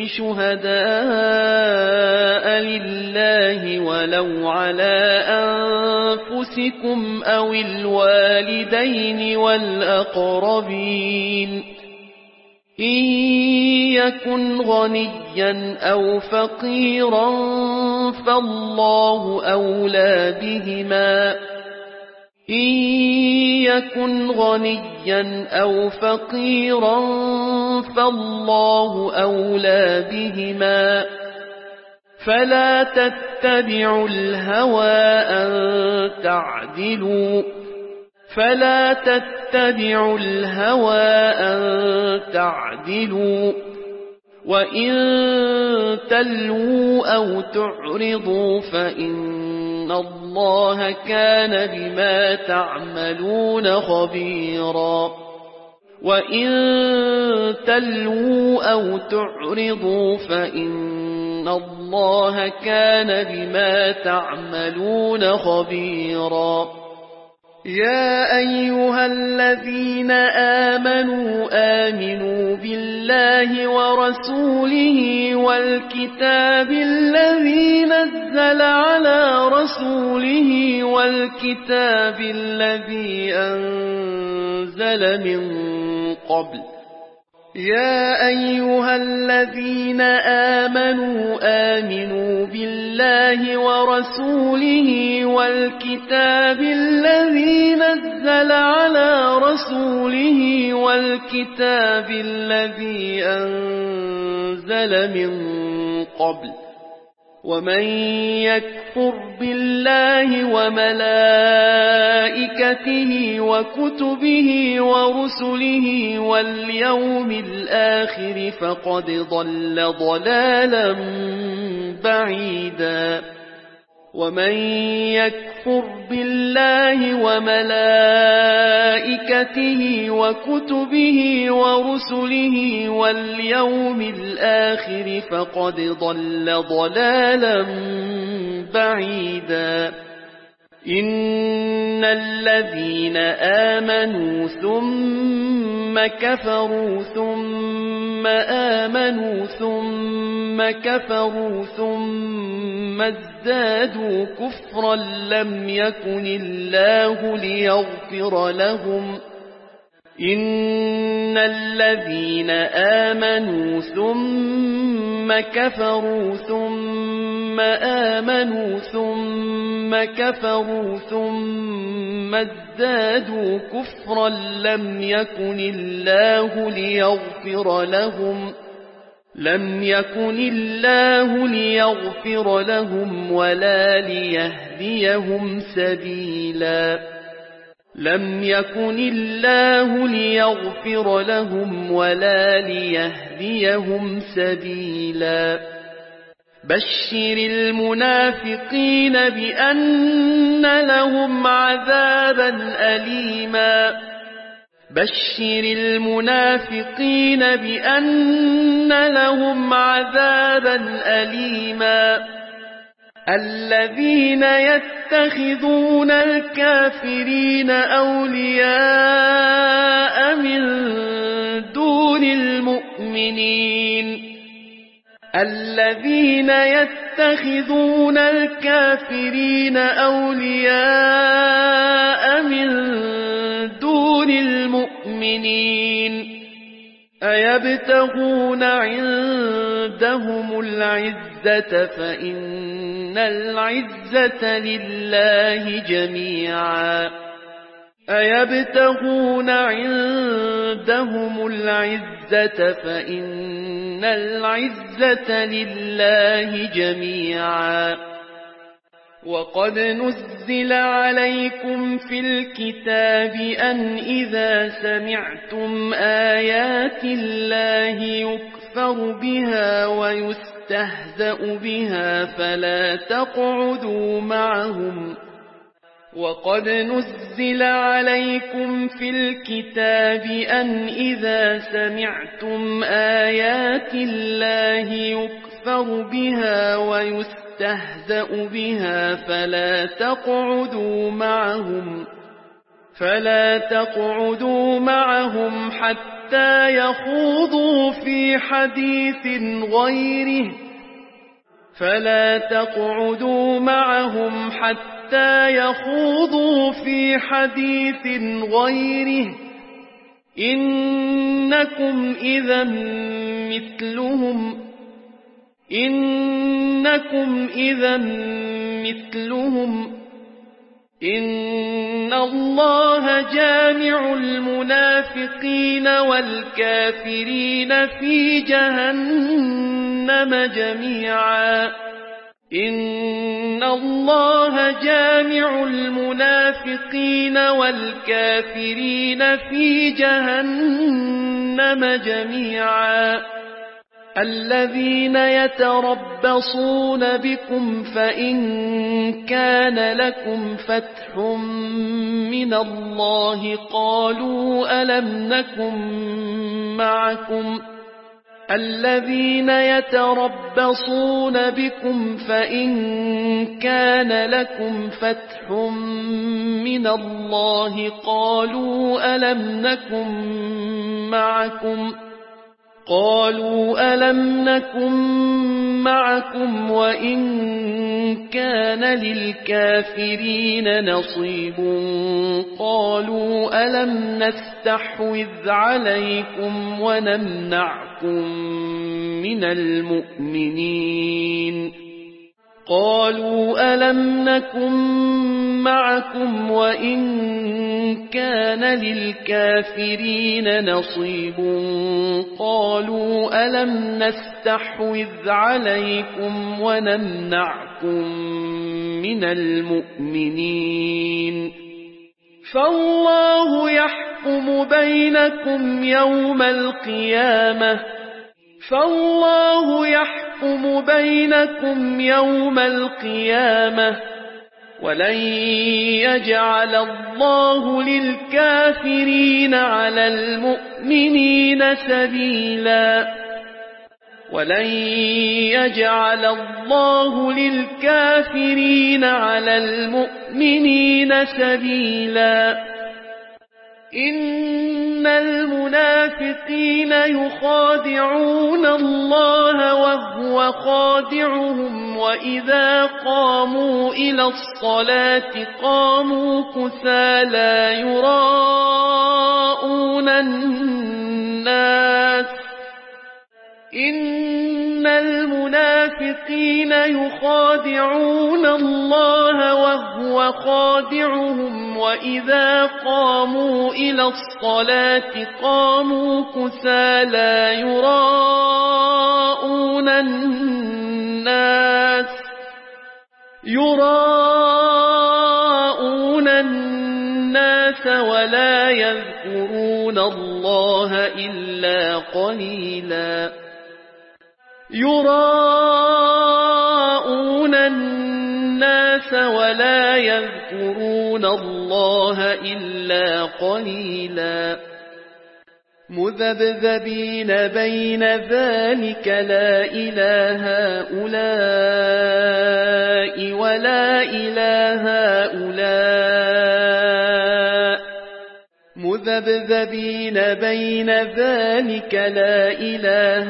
شهداء لله ولو على أنفسكم أو الوالدين والأقربين إن يكن غنيا أو فقيرا فالله أولى بهما إن يكن غنيا أو فقيرا فالله أولى بهما فلا تتبعوا الهوى أن تعدلوا فلا تتبعوا الهوى أن تعدلوا وإن تلووا أو تعرضوا فإن الله كان بما تعملون خبيرا وإن تلووا أو تعرضوا فإن الله كان بما تعملون خبيرا يا أيها الذين آمنوا بالله ورسوله والكتاب الذي نزل على رسوله والكتاب الذي أنزل من قبل يا أيها الذين آمنوا بالله ورسوله والكتاب الذي نزل على رسوله والكتاب الذي أنزل من قبل ومن يكفر بالله وملائكته وكتبه ورسله واليوم الآخر فقد ضل ضلالا بعيدا ومن يكفر بالله وملائكته وكتبه ورسله واليوم الآخر فقد ضل ضلالا بعيدا إن الذين آمنوا ثم كفروا ثم آمنوا ثم كفروا ثم ازدادوا كفرا لم يكن الله ليغفر لهم إن الذين آمنوا ثم كفروا ثم آمنوا ثم كفروا ثم ازدادوا كفرا لم يكن الله ليغفر لهم ولا ليهديهم سبيلا لم يكن الله ليغفر لهم ولا ليهديهم سبيلا بشر المنافقين بأن لهم عذابا أليما بشر المنافقين بأن لهم عذابا أليما الذين يتخذون الكافرين أولياء من دون المؤمنين الذين يتخذون الكافرين أولياء من دون المؤمنين أيبتغون عندهم العزة فإن العزة لله جميعا أيبتغون عندهم العزة فإن العزة لله جميعا وقد نزل عليكم في الكتاب أن إذا سمعتم آيات الله يكفر بها ويستهزأ بها فلا تقعدوا معهم وقد نزل عليكم في الكتاب أن إذا سمعتم آيات الله يكفر بها ويستهزأ بها فلا تقعدوا معهم حتى يخوضوا في حديث غيره إنكم إذا مثلهم إن الله جامع المنافقين والكافرين في جهنم جميعا إن الله جامع المنافقين والكافرين في جهنم جميعا الذين يتربصون بكم فإن كان لكم فتح من الله قالوا ألم نكن معكم الذين يتربصون بكم فإن كان لكم فتح من الله قالوا ألم نكن معكم وإن كان للكافرين نصيب قالوا ألم نستحوذ عليكم ونمنعكم من المؤمنين قالوا ألم نكن معكم وإن كان للكافرين نصيب قالوا ألم نستحوذ عليكم ونمنعكم من المؤمنين فالله يحكم بينكم يوم القيامة ولن يجعل الله للكافرين على المؤمنين سبيلا إن المنافقين يخادعون الله وهو خادعهم وإذا قاموا إلى الصلاة قاموا كسالى يراءون الناس إن المنافقين يخادعون الله وهو خادعهم وإذا قاموا إلى الصلاة قاموا كسالى يراءون الناس ولا يذكرون الله إلا قليلا مذبذبين بين ذلك لا إله هؤلاء ولا إله هؤلاء مذبذبين بين ذلك لا إله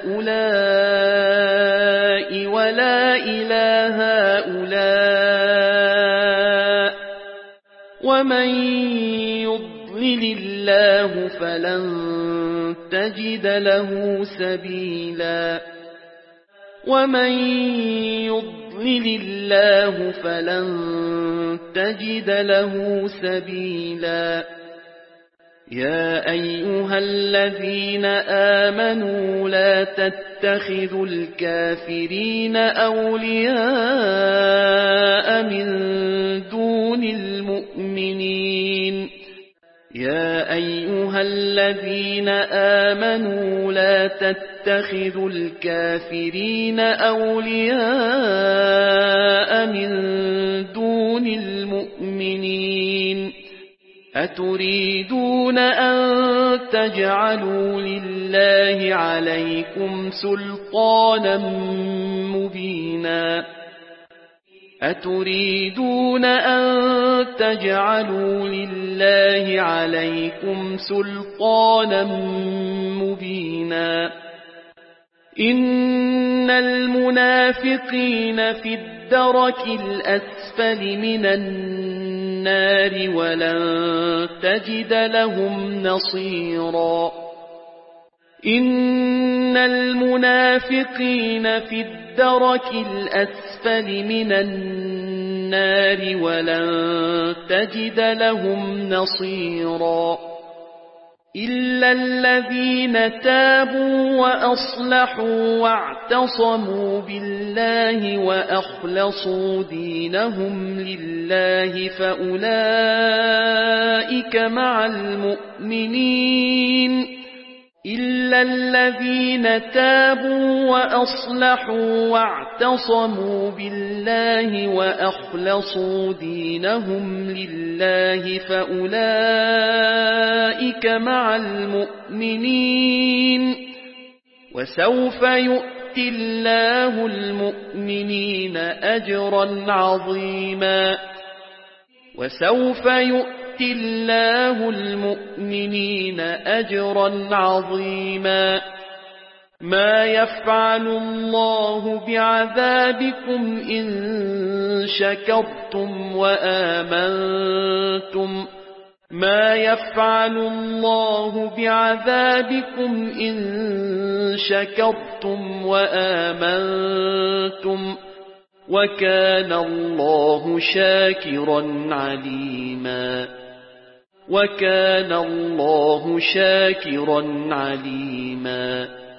هؤلاء ولا إله هؤلاء ومن يضلل الله فلن تجد له سبيلا ومن يضلل الله فلن تجد له سبيلا يا أيها الذين آمنوا لا تتخذوا الكافرين أولياء من دون المؤمنين يا أيها الذين آمنوا لا تتخذوا الكافرين أولياء من دون المؤمنين أتريدون أن تجعلوا لله عليكم سلطانا مبينا أتريدون أن تجعلوا لله عليكم سلطانا مبينا إن المنافقين في الدرك الأسفل من النار ولن تجد لهم نصيرا إن المنافقين في الدرك الأسفل من النار ولن تجد لهم نصيرا إلا الذين تابوا وأصلحوا واعتصموا بالله وأخلصوا دينهم لله فأولئك مع المؤمنين إلا الذين تابوا وأصلحوا واعتصموا بالله وأخلصوا دينهم لله فأولئك مع المؤمنين وسوف يؤتي الله المؤمنين أجرا عظيما وسوف يؤتي الله المؤمنين أجرا عظيما ما يفعل الله بعذابكم إن شكرتم وآمنتم ما يفعل الله بعذابكم إن شكرتم وآمنتم وكان الله شاكرا عليما وكان الله شاكرا عليما